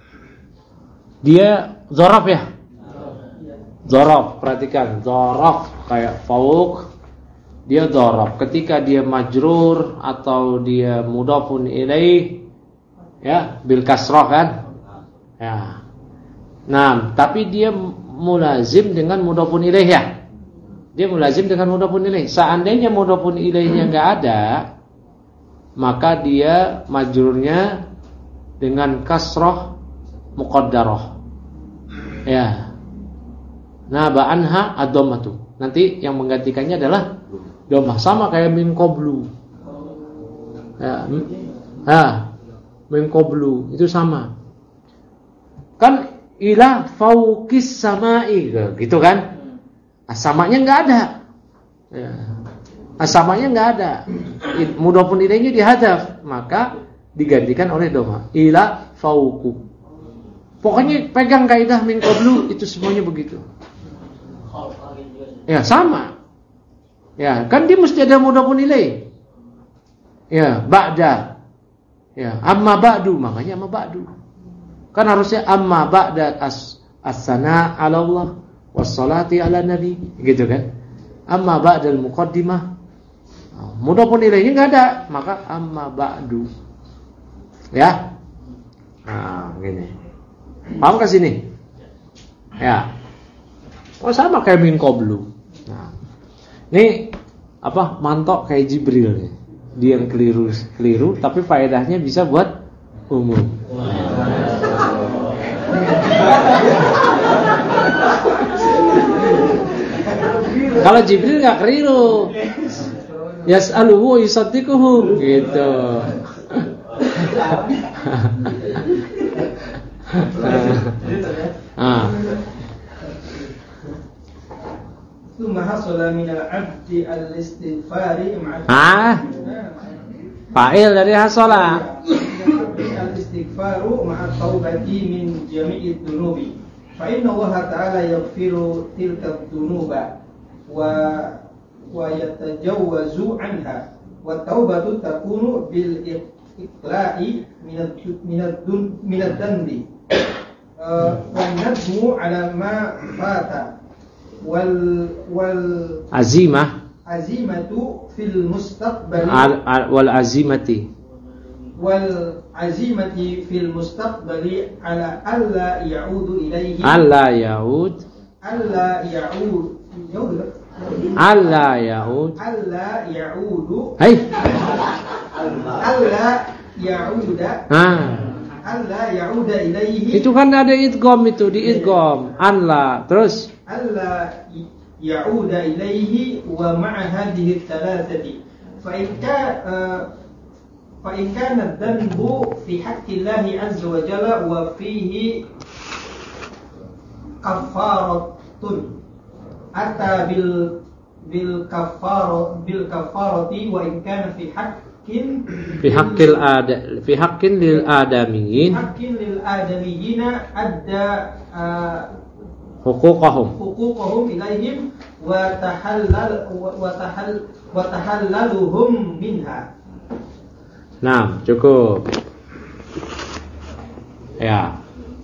dia dzaraf ya? Dzaraf, perhatikan, dzaraf kayak fauq, dia dzaraf. Ketika dia majrur atau dia mudhafun ilaih ya, bil kasrah kan? Ya. Nah, tapi dia mulazim dengan mudhafun ilaih ya. Dia mulazim dengan mudhafun ilaih. Seandainya mudhafun ilaihnya enggak ada, maka dia majrurnya dengan kasrah muqaddarah. Ya. Nah, ba'anha ad-dhammatu. Nanti yang menggantikannya adalah dhammah, sama kayak min qablu. Ya. Ha, min qablu itu sama. Kan ila fauqis sama'i gitu kan? Asamanya enggak ada. Ya. Asamanya enggak ada. Mudhafun ilaihnya dihadzaf, maka digantikan oleh dhammah. Ila fauqu. Pokoknya pegang kaidah min qablu, itu semuanya begitu. Ya, sama. Ya, kan dia mesti ada mudhafun ilaih. Ya, ba'da. Ya, amma ba'du, makanya amma ba'du. Kan harusnya amma ba'da as as-sana 'ala Allah was-salati 'ala nabi, gitu kan? Amma ba'dal muqaddimah. Mudhafun ilaihnya enggak ada, maka amma ba'du. Ya. Nah, gini. Paham ke sini? Ya. Oh, sama kayak min qablu. Nah. Ini apa? Mantok kayak Jibril nih. Dia yang keliru-keliru tapi faedahnya bisa buat umum. Kalau Jibril enggak keliru. Yas'aluhu wa yusaddiquhu gitu. Ah. Tsumma hasala min al-'abdi al-istighfari ma'a Ah. Fa'il dari hasola. Al-istighfaru ma'a taubati min jami'id dunubi. Fa inna Allah ta'ala yaghfiru tilka dunuba wa wa yatajawwazu anha. Wa taubatu takunu bil iqla'i minad minad dun minad danbi. Wa nadmu 'ala ma fata. Wal wal azimah azimatu fil mustaqbali al, al, wal azimati wal azimati fil mustaqbali ala alla ya'udu ilaihi alla ya'ud alla ya'ud alla ya'ud alla ya'udu hai alla ya'uda ah alla ya'uda ilaihi. Itu kan ada idgham, itu di idgham alla terus alla ya'uda ilaihi wa ma'a hadhihi thalathati fa in ka fa in kana dhanbu fi haqqi Allah azza wa jalla wa fihi kafaratun ata bil bil kafar bil kafarati wa in kana fi haqqin fi haqqil ada fi haqqin lil adamiyyin haqqin lil adamiyyin adda huquqahum huquqahum ilaihim wa tahallal wa tahall wa tahallaluhum minha. Nah, cukup. Ya.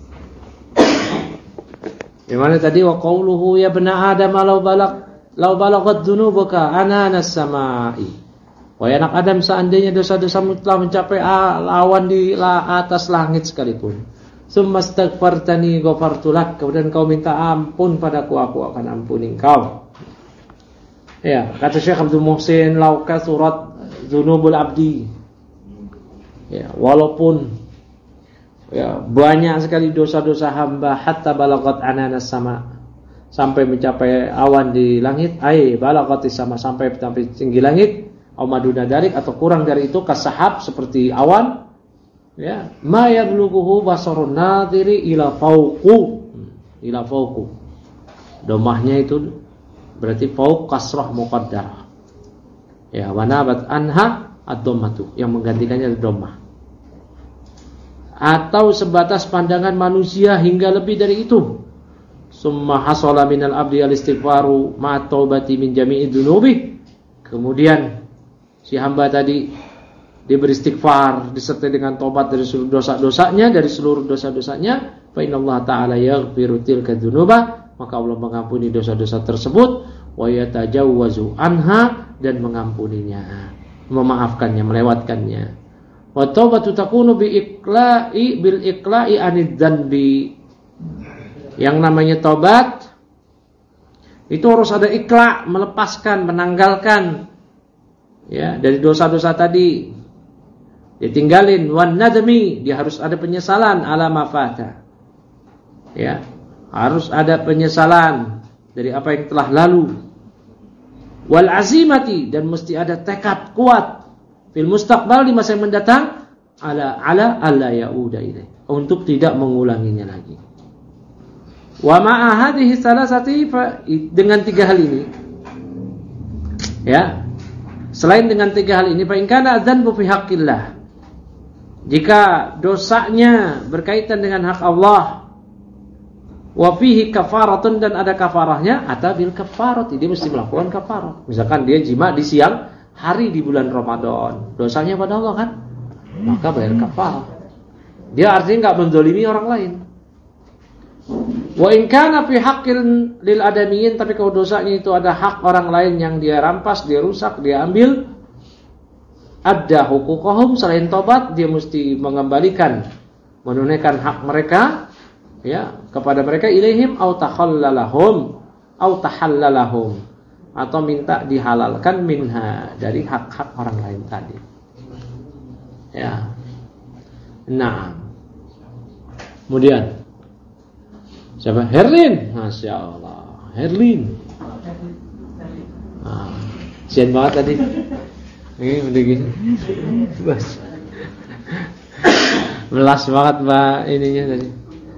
Gimana tadi wa qauluhu ya bena adam law balagh law balaghat dzunubuka ananas samai. Wahai anak Adam, seandainya dosa-dosamu telah mencapai awan di atas langit sekalipun. Summa astaghfartani ghafartu lak, kemudian kau minta ampun padaku, aku akan ampuni engkau. Ya, kata Syekh Abdul Muhsin, lau kasurat dzunubul abdi. Ya, walaupun ya banyak sekali dosa-dosa hamba hatta balagat ananas sama, sampai mencapai awan di langit, ai balagatis sama, sampai sampai tinggi langit, au maduna dalik, atau kurang dari itu, kasahab, seperti awan. Ya, ma yablughuhu basarun nadhiri ila fauqu, ila fauqu. Domahnya itu berarti fauq kasrah muqaddarah. Ya, wa nabat anha ad-dhammatu, yang menggantikannya dhammah. Atau sebatas pandangan manusia hingga lebih dari itu. Summa hasala minal abdi al-istighfaru ma taubati min jami'i dzunubi. Kemudian si hamba tadi dia beristighfar disertai dengan tobat dari seluruh dosa-dosanya, dari seluruh dosa-dosanya. Fa innallaha ta'ala yaghfiru tilka dzunuba, maka Allah mengampuni dosa-dosa tersebut, wa yatajawwazu anha, dan mengampuninya, memaafkannya, melewatkannya. Wa taubatu takunu bi iqla'i bil iqla'i anid dzanbi. Yang namanya tobat itu harus ada iqla', melepaskan, menanggalkan ya dari dosa-dosa tadi. Ditinggalin, wan nadmi, dia harus ada penyesalan ala mafata. Ya, harus ada penyesalan dari apa yang telah lalu. Wal azimati, dan mesti ada tekad kuat fil mustaqbal, di masa yang mendatang, ala ala alla yauda ilaih, untuk tidak mengulanginya lagi. Wa ma'a hadhihi salasati, dengan tiga hal ini. Ya. Selain dengan tiga hal ini, fa in kana dzanbu fi haqqillah, jika dosanya berkaitan dengan hak Allah, wa fihi kafaratun, dan ada kafarahnya, ata bil kafarat, dia mesti melakukan kafarah. Misalkan dia jima di siang hari di bulan Ramadan, dosanya pada Allah kan, maka bayar kafarah. Dia artinya enggak menzalimi orang lain. Wa in kana fi haqqil lil adamiyyin, tapi kalau dosanya itu ada hak orang lain yang dia rampas, dia rusak, dia ambil, ada huquqahum, selain tobat dia mesti mengembalikan, menunaikan hak mereka ya kepada mereka, ilaihim au takhallalahum au tahallalahum, atau minta dihalalkan minha, dari hak-hak orang lain tadi. Ya. Nah. Kemudian siapa? Herlin. Masya Allah, Herlin. Nah, sian banget tadi. Ini udah gini. Bas. Melas banget Mbak ininya tadi.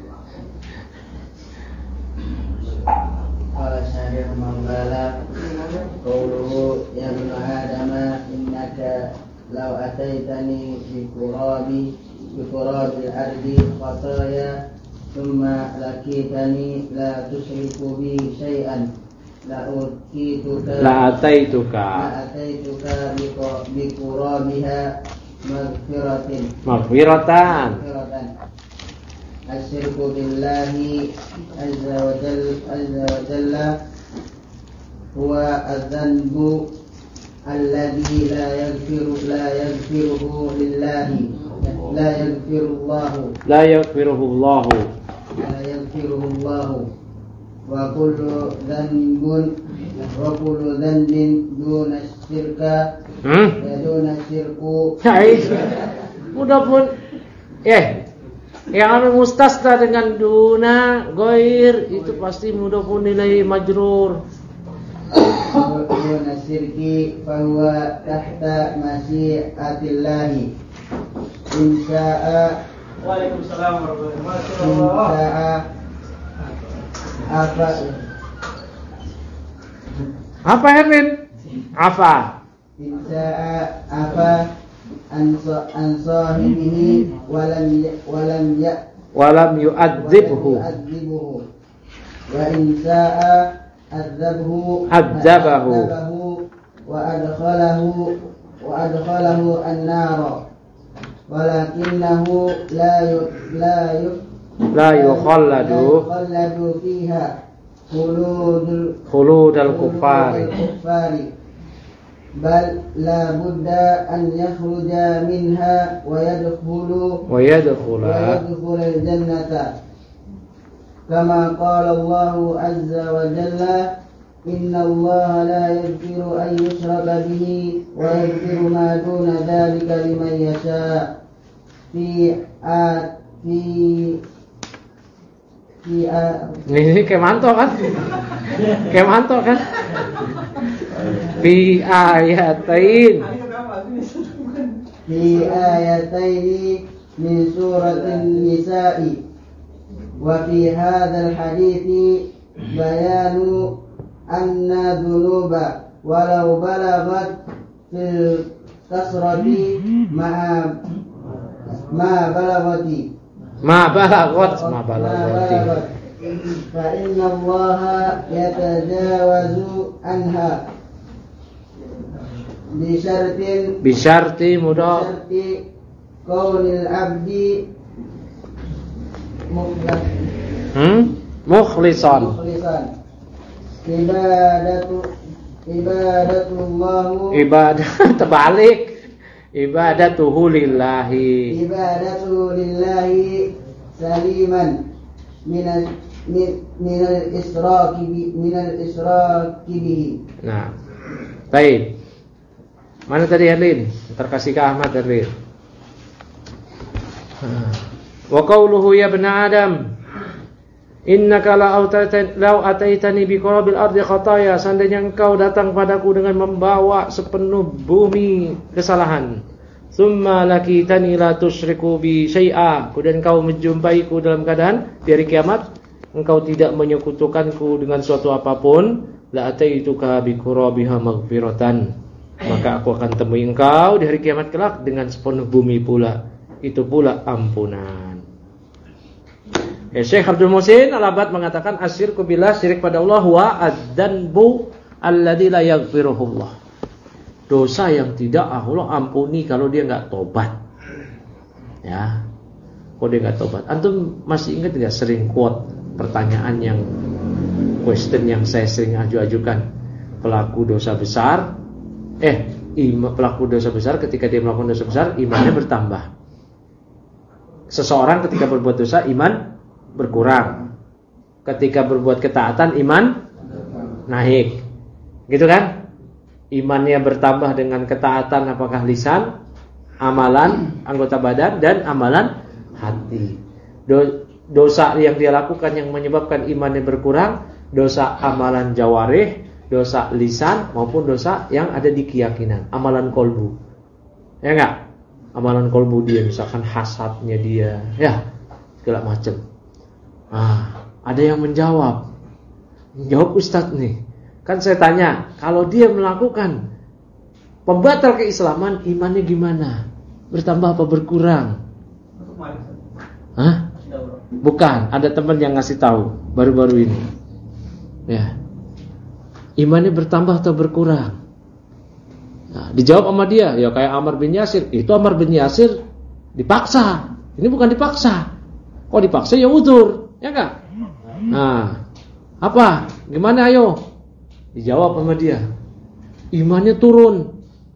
Qala syarih mambala qawluhu ya ibnu adama innaka law ataitani bi qurabi bi qurabil ardi khataya thumma lakitani la tusyriku bi syai'an la utituka la ataituka la ataituka bi qurabiha maghfiratin maghfiratan maghfiratan asyirku billahi azza wa jalla azza wa jalla huwa adzanbu alladhi la yaghfiru la yaghfiruhu lillahi la yaghfirullahu la yaghfiruhullahu la yaghfirullahu wa kullu dhanbun wa kullu dhanbin duna syirka hmm? ya duna syirku Hai udah pun eh yang anu mustasna dengan duna goir itu pasti mudah pun nilai majrur. duna syirki fahuwa tahta masyiatillahi insya'a Waalaikumsalam warahmatullahi insya'a apa Apa Hermin? Apa? insya'a apa ansa ansahibihi walam ya, walam ya Walam yu'adzibhu yu'adzibuhu wa insya'a adzabhu Adzabahu. wa adkhalahu wa adkhalahu an-nar walakinahu la yu, la yu, La yukhalladu yukhalladu fiha khuludul khuludal kufari kuffari bal la budda an yakhruja minha wa yadkhulu wa yadkhula ويدخل الجنة كما قال الله عز وجل إن الله لا يغفر أن يشرك به ويغفر ما دون ذلك لمن يشاء في آ في في آ Ini kayak manto kan? Kayak manto kan? Fi ayatain في آيتين من سورة النساء وفي هذا الحديث بيان أن الذنوب ولو بلغت في الكسرة مع ما بلغت Ma balagot Ma balagoti فإن الله يتجاوز عنها بشرط Bisyarti mudah بشرط كون العبد مخلص hmm? Mukhlisan مخلصا عبادة عبادة الله Ibadah terbalik Ibadatuhu lillahi عبادته لله سليما من ال- من من الإشراك ب- من الإشراك به. Nah baik. Mana tadi Erlin? Terkasih ke Ahmad Erlin. Wa qawluhu ya ibn Adam innaka la ataitani bi qurabil ardi khataya, seandainya engkau datang padaku dengan membawa sepenuh bumi kesalahan, summa lakitani la tusyriku bi syai'a, kemudian engkau menjumpaiku dalam keadaan di hari kiamat engkau tidak menyekutukanku dengan suatu apapun, la ataituka bi qurabiha maghfiratan, maka aku akan temui engkau di hari kiamat kelak dengan sepenuh bumi pula, itu pula ampunan. Ya, Syekh Abdul Muhsin Al-Abbad mengatakan asyirku billah, syirik pada Allah, wa adzanbu alladzi la yaghfiruhullah, dosa yang tidak Allah ampuni kalau dia enggak tobat. Ya. Kalau dia enggak tobat. Antum masih ingat enggak sering quote pertanyaan yang question yang saya sering aju-ajukan, pelaku dosa besar eh ima, pelaku dosa besar ketika dia melakukan dosa besar imannya bertambah. Seseorang ketika berbuat dosa iman berkurang. Ketika berbuat ketaatan iman naik. Gitu kan? Imannya bertambah dengan ketaatan, apakah lisan, amalan anggota badan, dan amalan hati. Dosa yang dia lakukan yang menyebabkan imannya berkurang, dosa amalan jawarih, dosa lisan, maupun dosa yang ada di keyakinan, amalan kolbu. Ya enggak? Amalan kolbu dia, misalkan hasadnya dia, ya segala macam. Ah, ada yang menjawab. Jawab Ustadz nih. Kan saya tanya, kalau dia melakukan pembatal keislaman, imannya gimana? bertambah apa berkurang? Hah? Bukan, ada teman yang ngasih tahu baru-baru ini. Ya. Imannya bertambah atau berkurang? Nah, dijawab sama dia, ya kayak Ammar bin Yasir. Itu Ammar bin Yasir dipaksa. Ini bukan dipaksa. Kok dipaksa ya udzur, ya enggak? Nah, apa? Gimana ayo? Dijawab sama dia. Imannya turun.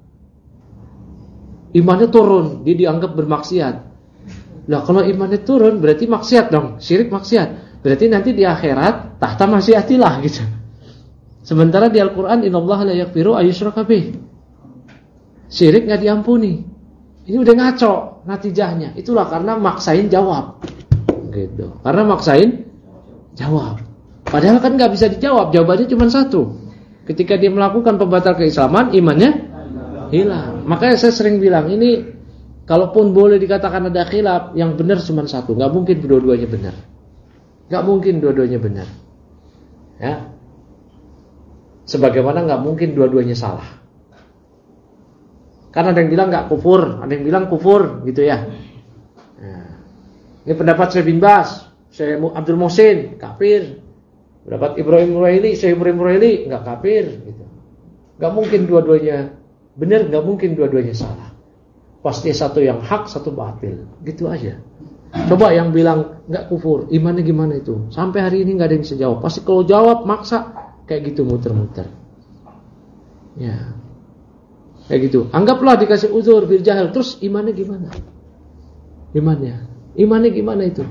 Imannya turun, dia dianggap bermaksiat. Nah, kalau imannya turun berarti maksiat dong, syirik maksiat. Berarti nanti di akhirat tahta masyiatillah gitu. Sementara di Al-Qur'an innallaha la yaghfiru ayyushraka bih. Syirik enggak diampuni. Ini udah ngaco natijahnya. Itulah karena maksain jawab. Gitu. Karena maksain jawab. Padahal kan enggak bisa dijawab, jawabannya cuma satu. Ketika dia melakukan pembatal keislaman, imannya hilang. Makanya saya sering bilang ini, kalaupun boleh dikatakan ada khilaf, yang benar cuma satu. Gak mungkin dua-duanya benar. Gak mungkin dua-duanya benar. Ya. Sebagaimana gak mungkin dua-duanya salah. Karena ada yang bilang gak kufur, ada yang bilang kufur, gitu ya. Nah, ini pendapat Syekh bin Bas, Syekh Abdul Muhsin, kafir. Pendapat Ibrahim Muraili, Syekh Ibrahim Muraili, gak kafir, gitu. Gak mungkin dua-duanya benar, gak mungkin dua-duanya salah. Pasti satu yang hak, satu batil. Gitu aja. Coba yang bilang gak kufur, imannya gimana itu? Sampai hari ini gak ada yang bisa jawab. Pasti kalau jawab maksa kayak gitu, muter-muter. Ya, kayak gitu. Anggaplah dikasih uzur bil jahil, terus imannya gimana? Imannya, imannya gimana itu?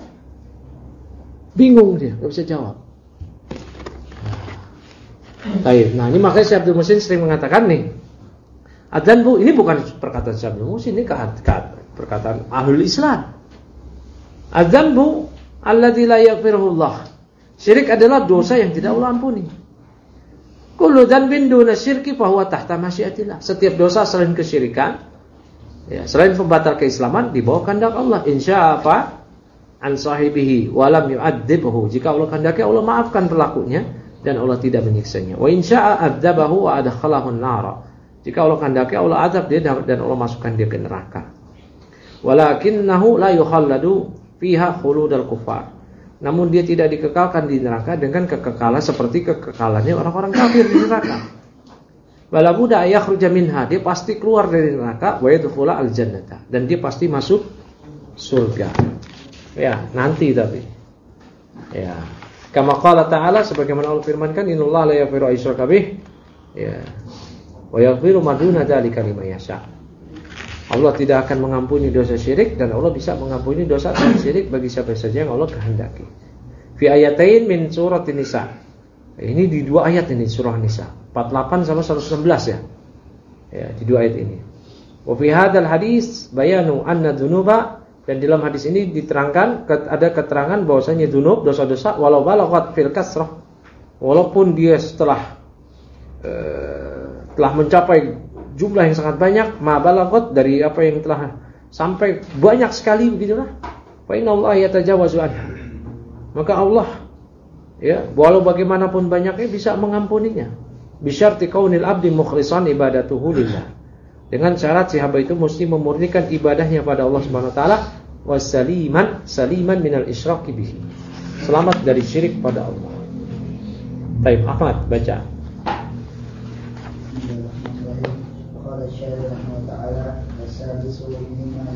Bingung dia, gak bisa jawab. Baik, nah ini makanya Syekh Abdul Muhsin sering mengatakan nih, adzan bu, ini bukan perkataan Syekh Abdul Muhsin, ini perkataan Ahlul Islam. Adzan bu, alladzi la yaghfirullah. Syirik adalah dosa yang tidak Allah ampuni. Kullu dzanbin duna syirki fa huwa tahta masyiatillah. Setiap dosa selain kesyirikan, ya, selain pembatal keislaman, di bawah kehendak Allah. Insya apa? An sahibihi wa lam yu'adzibhu. Jika Allah kehendaki, Allah maafkan pelakunya dan Allah tidak menyiksanya. Wa insya'a adzabahu wa adkhalahu an-nar. Jika Allah kehendaki, Allah azab dia dan Allah masukkan dia ke neraka. Walakinnahu la yukhalladu fiha khuludal kufar. Namun dia tidak dikekalkan di neraka dengan kekekalan seperti kekekalannya orang-orang kafir di neraka. Wala budda yakhruja minha, dia pasti keluar dari neraka wa yadkhula al-jannata, dan dia pasti masuk surga. Ya, nanti tapi. Ya. Kama qala ta'ala, sebagaimana Allah firmankan, innallaha la yaghfiru ayyushraka bih. Ya. Wa yaghfiru ma duna dzalika liman yasha. Allah tidak akan mengampuni dosa syirik, dan Allah bisa mengampuni dosa syirik bagi siapa saja yang Allah kehendaki. Fi ayatain min surat An-Nisa. Ini di dua ayat ini surah Nisa, empat puluh delapan sama seratus enam belas ya. Ya, di dua ayat ini. Wa fi hadzal hadis bayanu anna dzunuba, dan dalam hadis ini diterangkan, ada keterangan bahwasanya dzunub, dosa-dosa, walau balaghat fil kasrah, walaupun dia setelah uh, telah mencapai jumlah yang sangat banyak, ma balaghat, dari apa yang telah sampai banyak sekali begitulah, fa innallaha yatajawazu anha, maka Allah, ya, walau bagaimanapun banyaknya bisa mengampuninya. Bisyarti kaunil abdi mukhlishan ibadatuhu lillah, dengan syarat si hamba itu mesti memurnikan ibadahnya pada Allah Subhanahu wa taala, wasaliman saliman minal isyraki bihi, selamat dari syirik pada Allah. Baik, Ahmad baca. Qala syarih rahimahullah taala, as-sadisu mimma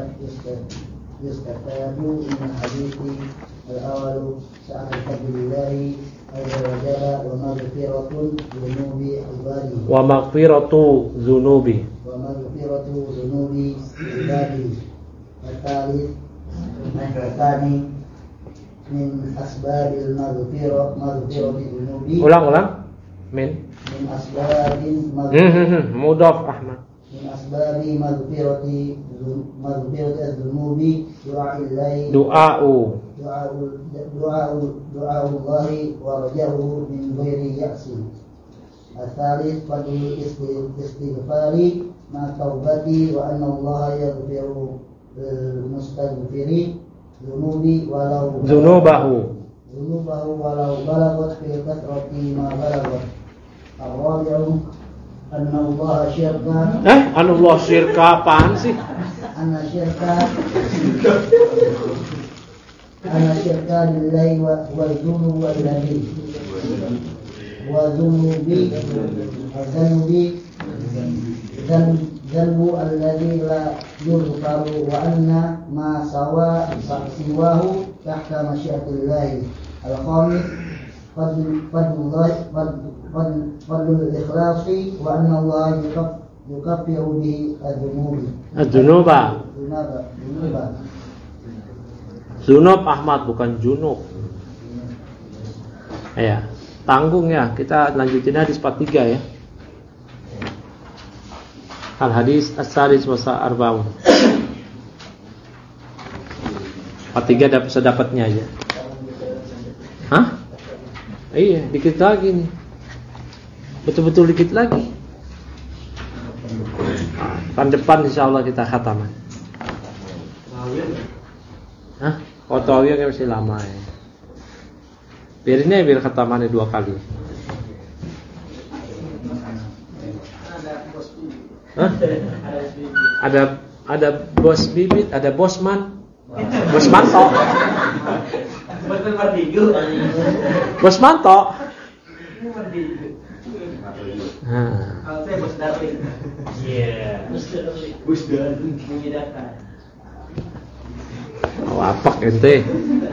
yustafadu min hadithi al-awwalu sa'al fadlillahi azza wa jalla wa maghfiratun dhunubi ibadihi Wa maghfiratu dzunubi wa maghfiratu dhunubi ibadihi. Al-thalith al-thani min asbabil maghfirah maghfirati dhunubi. Ulang-ulang. Min Min asbabil hmm, maghfirah hmm, hmm. Mudhaf Ahmad. min asbabi maghfirati maghfirati dhunubi du'a'illahi Du'a'u du'a'u du'a'u du'a'ullahi wa rajahu min ghairi ya'si. Al-thalith fadlul istighfari ma taubati wa anna Allah yaghfiru mustaghfiri dhunubi walau dzunubahu dhunubahu walau balagat fil kathrati ma balagat. Ar-rabi'u Anallah syirka. Eh, anallah syirka apaan sih? Ana syirka. Ana syirka billahi wa wal dzunub wal ladhi. Wa dzunubi dzunubi dan dzanbu alladhi la yughfaru wa anna ma sawa siwahu tahta masyiatillah. Al-khamis fadlullah fadlul ikhlasi wa anna Allah yukaffiru bihi adzunubi. Adzunuba. Dzunuba. Zunub Ahmad bukan junub. Ya, tanggung ya. Kita lanjutin hadis empat puluh tiga ya. Al hadis as-salis wa arba'un. empat puluh tiga dapat sedapatnya aja. Hah? Iya, dikit lagi nih. Betul-betul dikit lagi. Kan depan insyaallah kita khataman. Hah? Otownya kan masih lama ya. Biarin aja biar khatamannya dua kali. Hah? Ada ada bos bibit, ada bosman, bos manto, bos manto. Kalau saya bos darling. Iya. Bos darling menyedahkan. Oh, apak ente.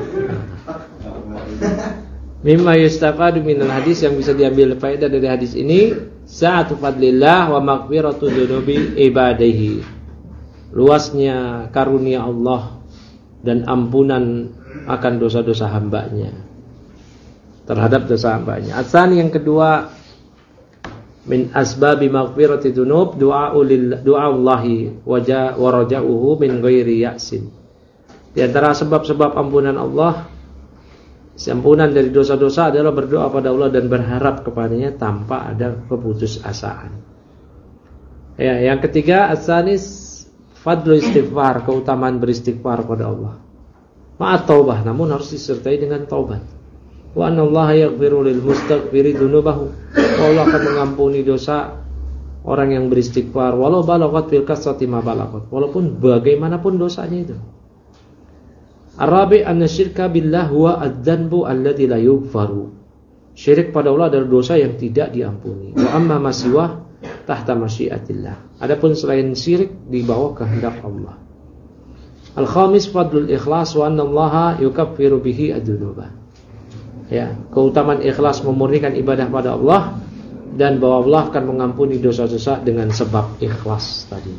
Mimma yustafadu minal hadis, yang bisa diambil faedah dari hadis ini, sa'atu fadlillah wa maghfiratu dzunubi ibadihi. Luasnya karunia Allah dan ampunan akan dosa-dosa hambanya, terhadap dosa hambanya. Asani yang kedua, min asbabi maghfirati dzunub du'a'u lil du'a'ullahi wa raja'uhu min ghairi ya'sin. Di antara sebab-sebab ampunan Allah, ampunan dari dosa-dosa adalah berdoa pada Allah dan berharap kepadanya tanpa ada keputusasaan. Ya, yang ketiga, as-sanis fadlu istighfar, keutamaan beristighfar pada Allah. Ma'at taubah, namun harus disertai dengan taubat. Wa anallaha yaghfiru lil mustaghfiri dzunubahu. Allah akan mengampuni dosa orang yang beristighfar walau balaghat fil kasrati ma balaghat, walaupun bagaimanapun dosanya itu. Arabi anna syirka billah huwa adzanbu alladzi la yughfaru. Syirik pada Allah adalah dosa yang tidak diampuni. Wa amma masiwah tahta masyiatillah. Adapun selain syirik di bawah kehendak Allah. Al-khamis fadlul ikhlas wa anna Allah yukaffiru bihi adzunuba. Ya, keutamaan ikhlas memurnikan ibadah pada Allah dan bahwa Allah akan mengampuni dosa-dosa dengan sebab ikhlas tadi.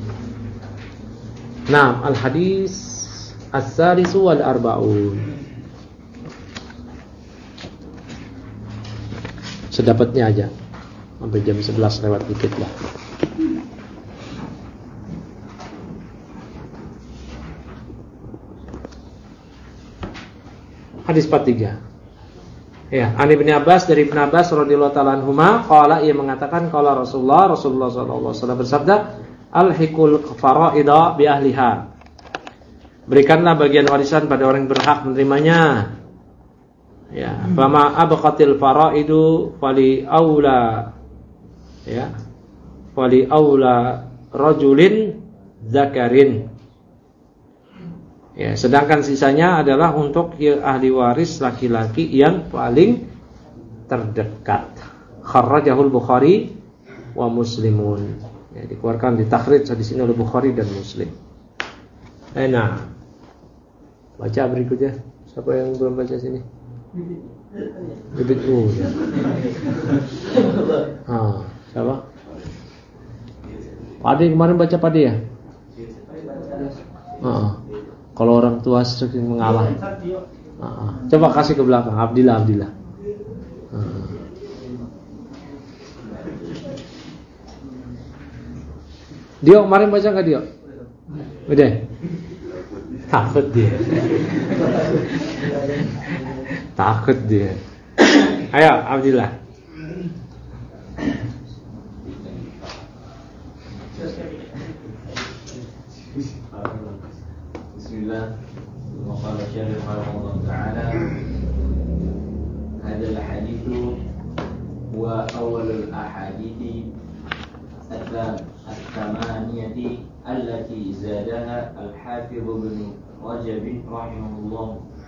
Nah, al-hadis as-salisu wal arba'un. Sedapatnya aja. Sampai jam sebelas lewat dikit lah. Hadis empat puluh tiga. Ya, An Ibnu Abbas, dari Ibnu Abbas radhiyallahu ta'ala anhuma, qala, ia mengatakan qala Rasulullah Rasulullah sallallahu alaihi wasallam bersabda, al-hiqul faraida bi ahliha. Berikanlah bagian warisan pada orang yang berhak menerimanya. Ya, fama abqatil faraidu fali aula, ya, fali aula rajulin zakarin. Ya, sedangkan sisanya adalah untuk ahli waris laki-laki yang paling terdekat. Kharrajahul Bukhari wa Muslimun. Ya, dikeluarkan di takhrij hadis ini oleh Bukhari dan Muslim. Enak. Baca berikutnya. Siapa yang belum baca sini? Bibit U. Ya. Ah, siapa? Pade kemarin baca Pade ya? Ah. Kalau orang tua sering mengalah. Ah. Coba kasih ke belakang. Abdillah, Abdillah. Ah. Dio kemarin baca enggak Dio? Udah. Takut dia. Takut dia. Ayo Abdillah. Bismillah. Wa qala syarih Allah Ta'ala, hadzal haditsu wa awwalul ahadithi الثمانية التي زادها الحافظ ابن رجب رحمه الله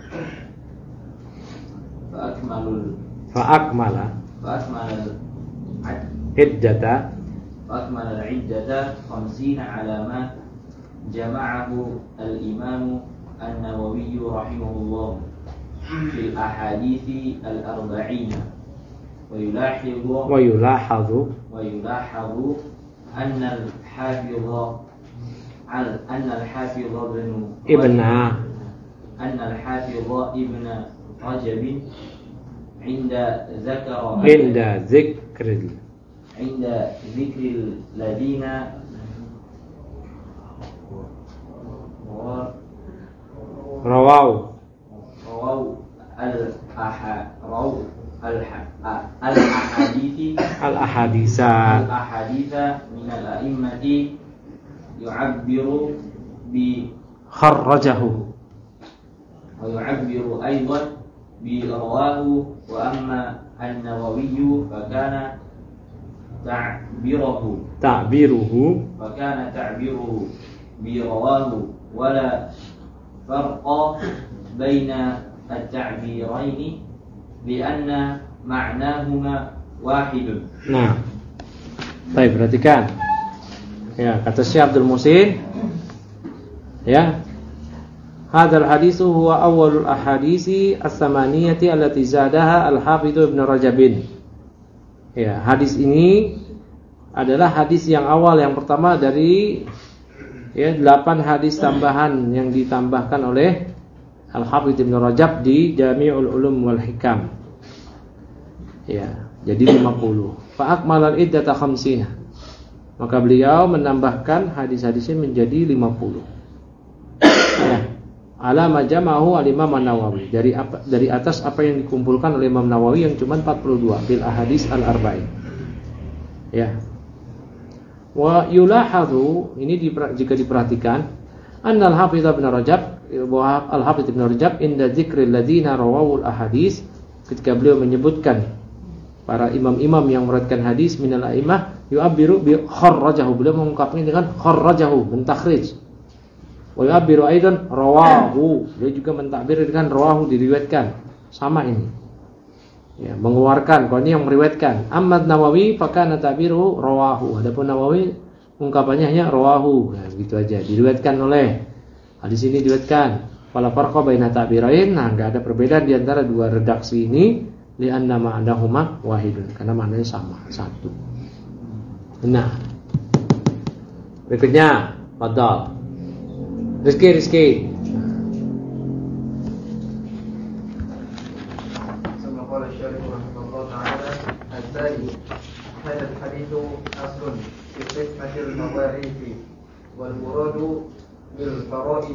فأكمل فأكمل فأكمل عدة فأكمل العدة خمسين علامات جمعه الإمام النووي رحمه الله في الأحاديث الأربعين ويلاحظ ويلاحظ ويلاحظ أن الحافظ أن الحافظ ابن ابن أن الحافظ ابن رجب عند ذكر عند ذكر عند ذكر الذين رواه رووا الأح رووا الح- الأحاديث الأحاديث الأحاديث من الأئمة يعبر ب خرجه ويعبر أيضا برواه. وأما النووي فكان تعبيره تعبيره فكان تعبيره برواه ولا فرق بين التعبيرين لأن معناهما واحد. Nah, baik, perhatikan. Ya, kata Syekh Abdul Muhsin, ya, hadzal haditsu huwa awwalul ahaditsi as-samaniyati allati zadaha al-Hafidz Ibnu Rajabin. Ya, hadis ini adalah hadis yang awal, yang pertama dari ya delapan hadis tambahan yang ditambahkan oleh Al-Hafidz Ibnu Rajab di Jami'ul Ulum wal Hikam. Ya, jadi lima puluh. Fa akmalal iddata khamsina. Maka beliau menambahkan hadis-hadisnya menjadi lima puluh. Ya. Ala majamahu al-Imam An-Nawawi, dari apa, dari atas apa yang dikumpulkan oleh Imam Nawawi yang cuma empat puluh dua bil ahadits al-arba'in. Ya. Wa yulahadhu, ini diper, jika diperhatikan, annal Hafidz Ibnu Rajab, bahwa Al-Hafidz Ibnu Rajab inda dzikril ladzina rawawul ahadits, ketika beliau menyebutkan para imam-imam yang meriwayatkan hadis minal a'immah, yu'abbiru bi kharrajahu, beliau mengungkapnya dengan kharrajahu, mentakhrij. Wa yu'abbiru aidan rawahu, dia juga mentakbir dengan rawahu, diriwayatkan. Sama ini. Ya, mengeluarkan, kalau ini yang meriwayatkan. Ahmad Nawawi fakana ta'biru rawahu. Adapun Nawawi ungkapannya hanya rawahu. Nah, begitu aja. Diriwayatkan oleh, hadis ini diriwayatkan. Fala farqa baina ta'birain. Nah, enggak ada perbedaan di antara dua redaksi ini, li'anna ma'anahuma wahidun, karena maknanya sama, satu. Nah, berikutnya, fadhal. Rizki, Rizki. ثم قال الشارح رحمه الله تعالى الثاني هذا الحديث أصل في قسمة المواريث والمراد بالفرائض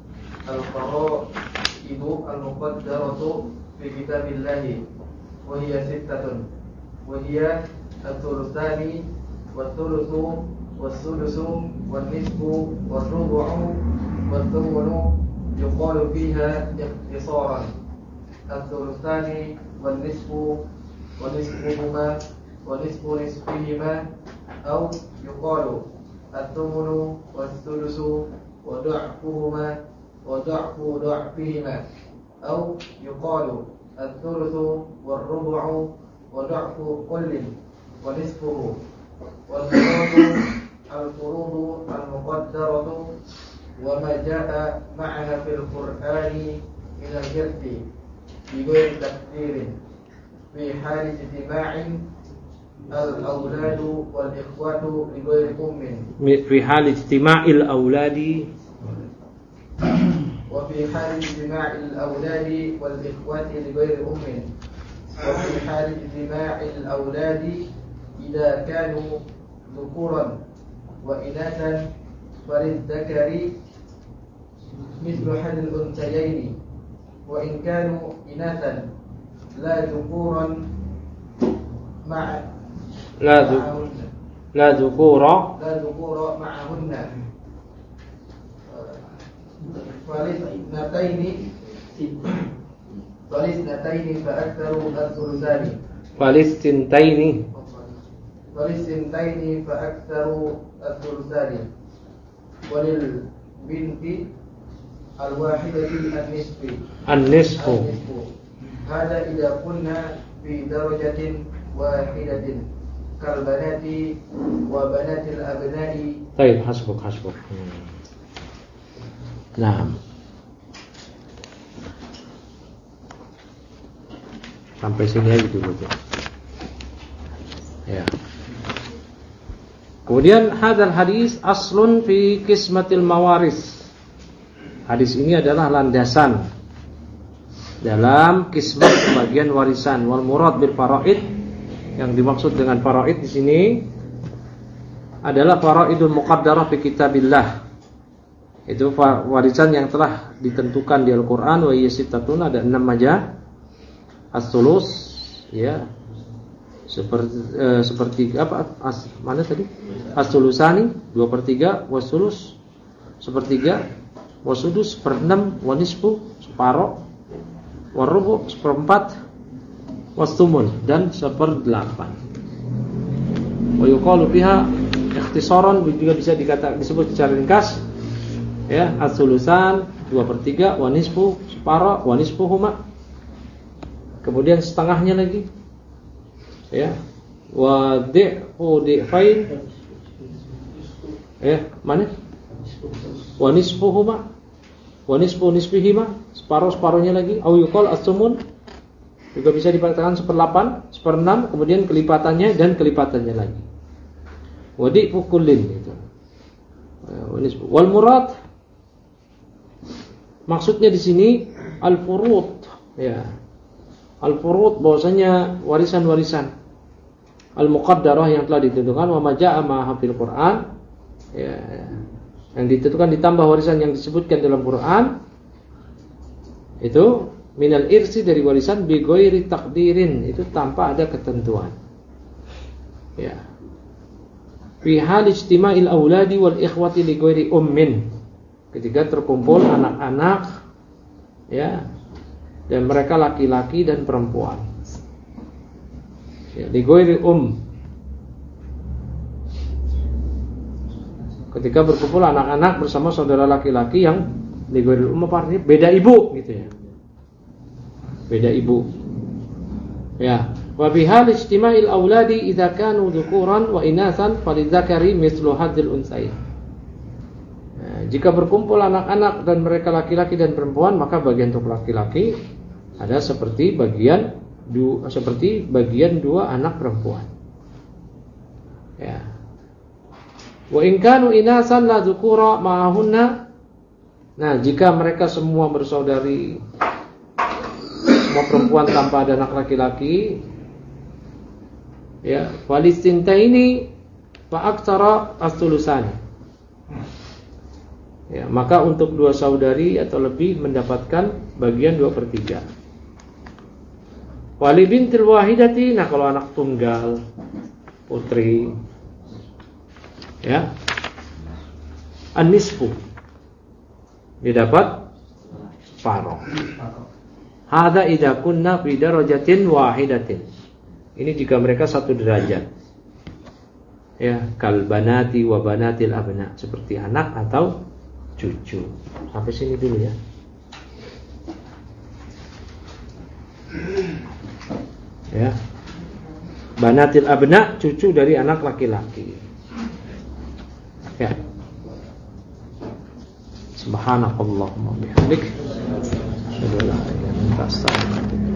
الفرائض المقدرة في كتاب الله وهي ستة وهي الثلثان والثلث والسدس والنصف والربع والثمن يقال فيها اختصارا الثلثان والنصف ونصفهما ونصف نصفهما أو يقال الثمن والثلث وضعفهما وضعف ضعفهما أو يقال الثلث والربع وضعف كل ونصفه والفروض الفروض المقدرة وما جاء معها في القرآن من الجد بغير تقدير في حال اجتماع الأولاد والإخوة بغير أم في حال اجتماع الأولاد وفي حال اجتماع الأولاد والإخوة لغير أم وفي حال اجتماع الأولاد إذا كانوا ذكورا وإناثا فللذكر مثل حد الأنثيين وإن كانوا إناثا لا ذكورا مع لا لا ذكور لا ذكور معهن فلاثنتين فلاثنتين فأكثر الثلثان فلاثنتين falisintaini fa aktsaru at-thulutsani walil binti al-wahidati an-nisfi An-nisfu. hada idza kunna fi darajatin wahidatin kal banati wa banatil abna'i. Baik, hasbuk hasbuk. Hmm. Nah. Sampai sini aja dulu ya. Ya. Kemudian hadal hadis aslun fi qismatil mawaris. Hadis ini adalah landasan dalam kismat bagian warisan. Wal murad bil faraid, yang dimaksud dengan faraid di sini adalah faraidul muqaddarah fi kitabillah. Itu warisan yang telah ditentukan di Al-Qur'an, wa yasitatun, ada enam aja. As-sulus, ya. Seperti eh, seperti apa? As, mana tadi? As-sulusani dua per tiga, wasulus sepertiga, wasudus seperenam, wanisfu separuh, warubu seperempat, wastumun dan seperdelapan. Wa yuqalu biha ikhtisaran, juga bisa dikata disebut secara ringkas, ya, as-sulusan dua per tiga, wanisfu separuh, wanisfuhuma, kemudian setengahnya lagi, ya, wa di'u di'fain, ya, mana? Wa nisfuhuma, wa nisfu nisfihima, separuh-separuhnya lagi. Au yuqal as-sumun, juga bisa dikatakan seperdelapan, seperenam, kemudian kelipatannya dan kelipatannya lagi. Wa di'u kullin itu. Wa nisfu wal murad, maksudnya di sini al-furud, ya. Al-furud bahwasanya warisan-warisan al-muqaddarah yang telah ditentukan, wa majaa ma fil Quran, ya, yang ditentukan ditambah warisan yang disebutkan dalam Quran, itu minal irsi, dari warisan, bi ghairi taqdirin, itu tanpa ada ketentuan, ya, fi hal ijtima'il auladi wal ikhwati li ghairi ummin, ketika terkumpul anak-anak, ya, dan mereka laki-laki dan perempuan, ya, li ghairi um, ketika berkumpul anak-anak bersama saudara laki-laki yang li ghairi um, apa artinya? Beda ibu gitu ya. Beda ibu. Ya, wa bihal ijtima'il auladi idza kanu dzukuran wa inatsan falidzakari mithlu hadzil unsayain. Nah, jika berkumpul anak-anak dan mereka laki-laki dan perempuan, maka bagian untuk laki-laki ada seperti bagian dua, seperti bagian dua anak perempuan. Ya. Wa in kanu inasan la dzukura ma'ahunna. Nah, jika mereka semua bersaudari, semua perempuan tanpa ada anak laki-laki, ya, walistinta ini fa aktsara as-sulusani. Ya, maka untuk dua saudari atau lebih mendapatkan bagian dua per tiga. Wali bintil wahidati, nah kalau anak tunggal, putri, ya, an-nisfu, dia dapat separuh. Hadza idza kunna fi darajatin wahidatin. Ini jika mereka satu derajat. Ya, kal banati wa banatil abna, seperti anak atau cucu. Sampai sini dulu ya. Ya. Banatil abna, cucu dari anak laki-laki. Ya. Subhanakallahumma bihamdik, asyhadu an la ilaha illa anta astaghfiruka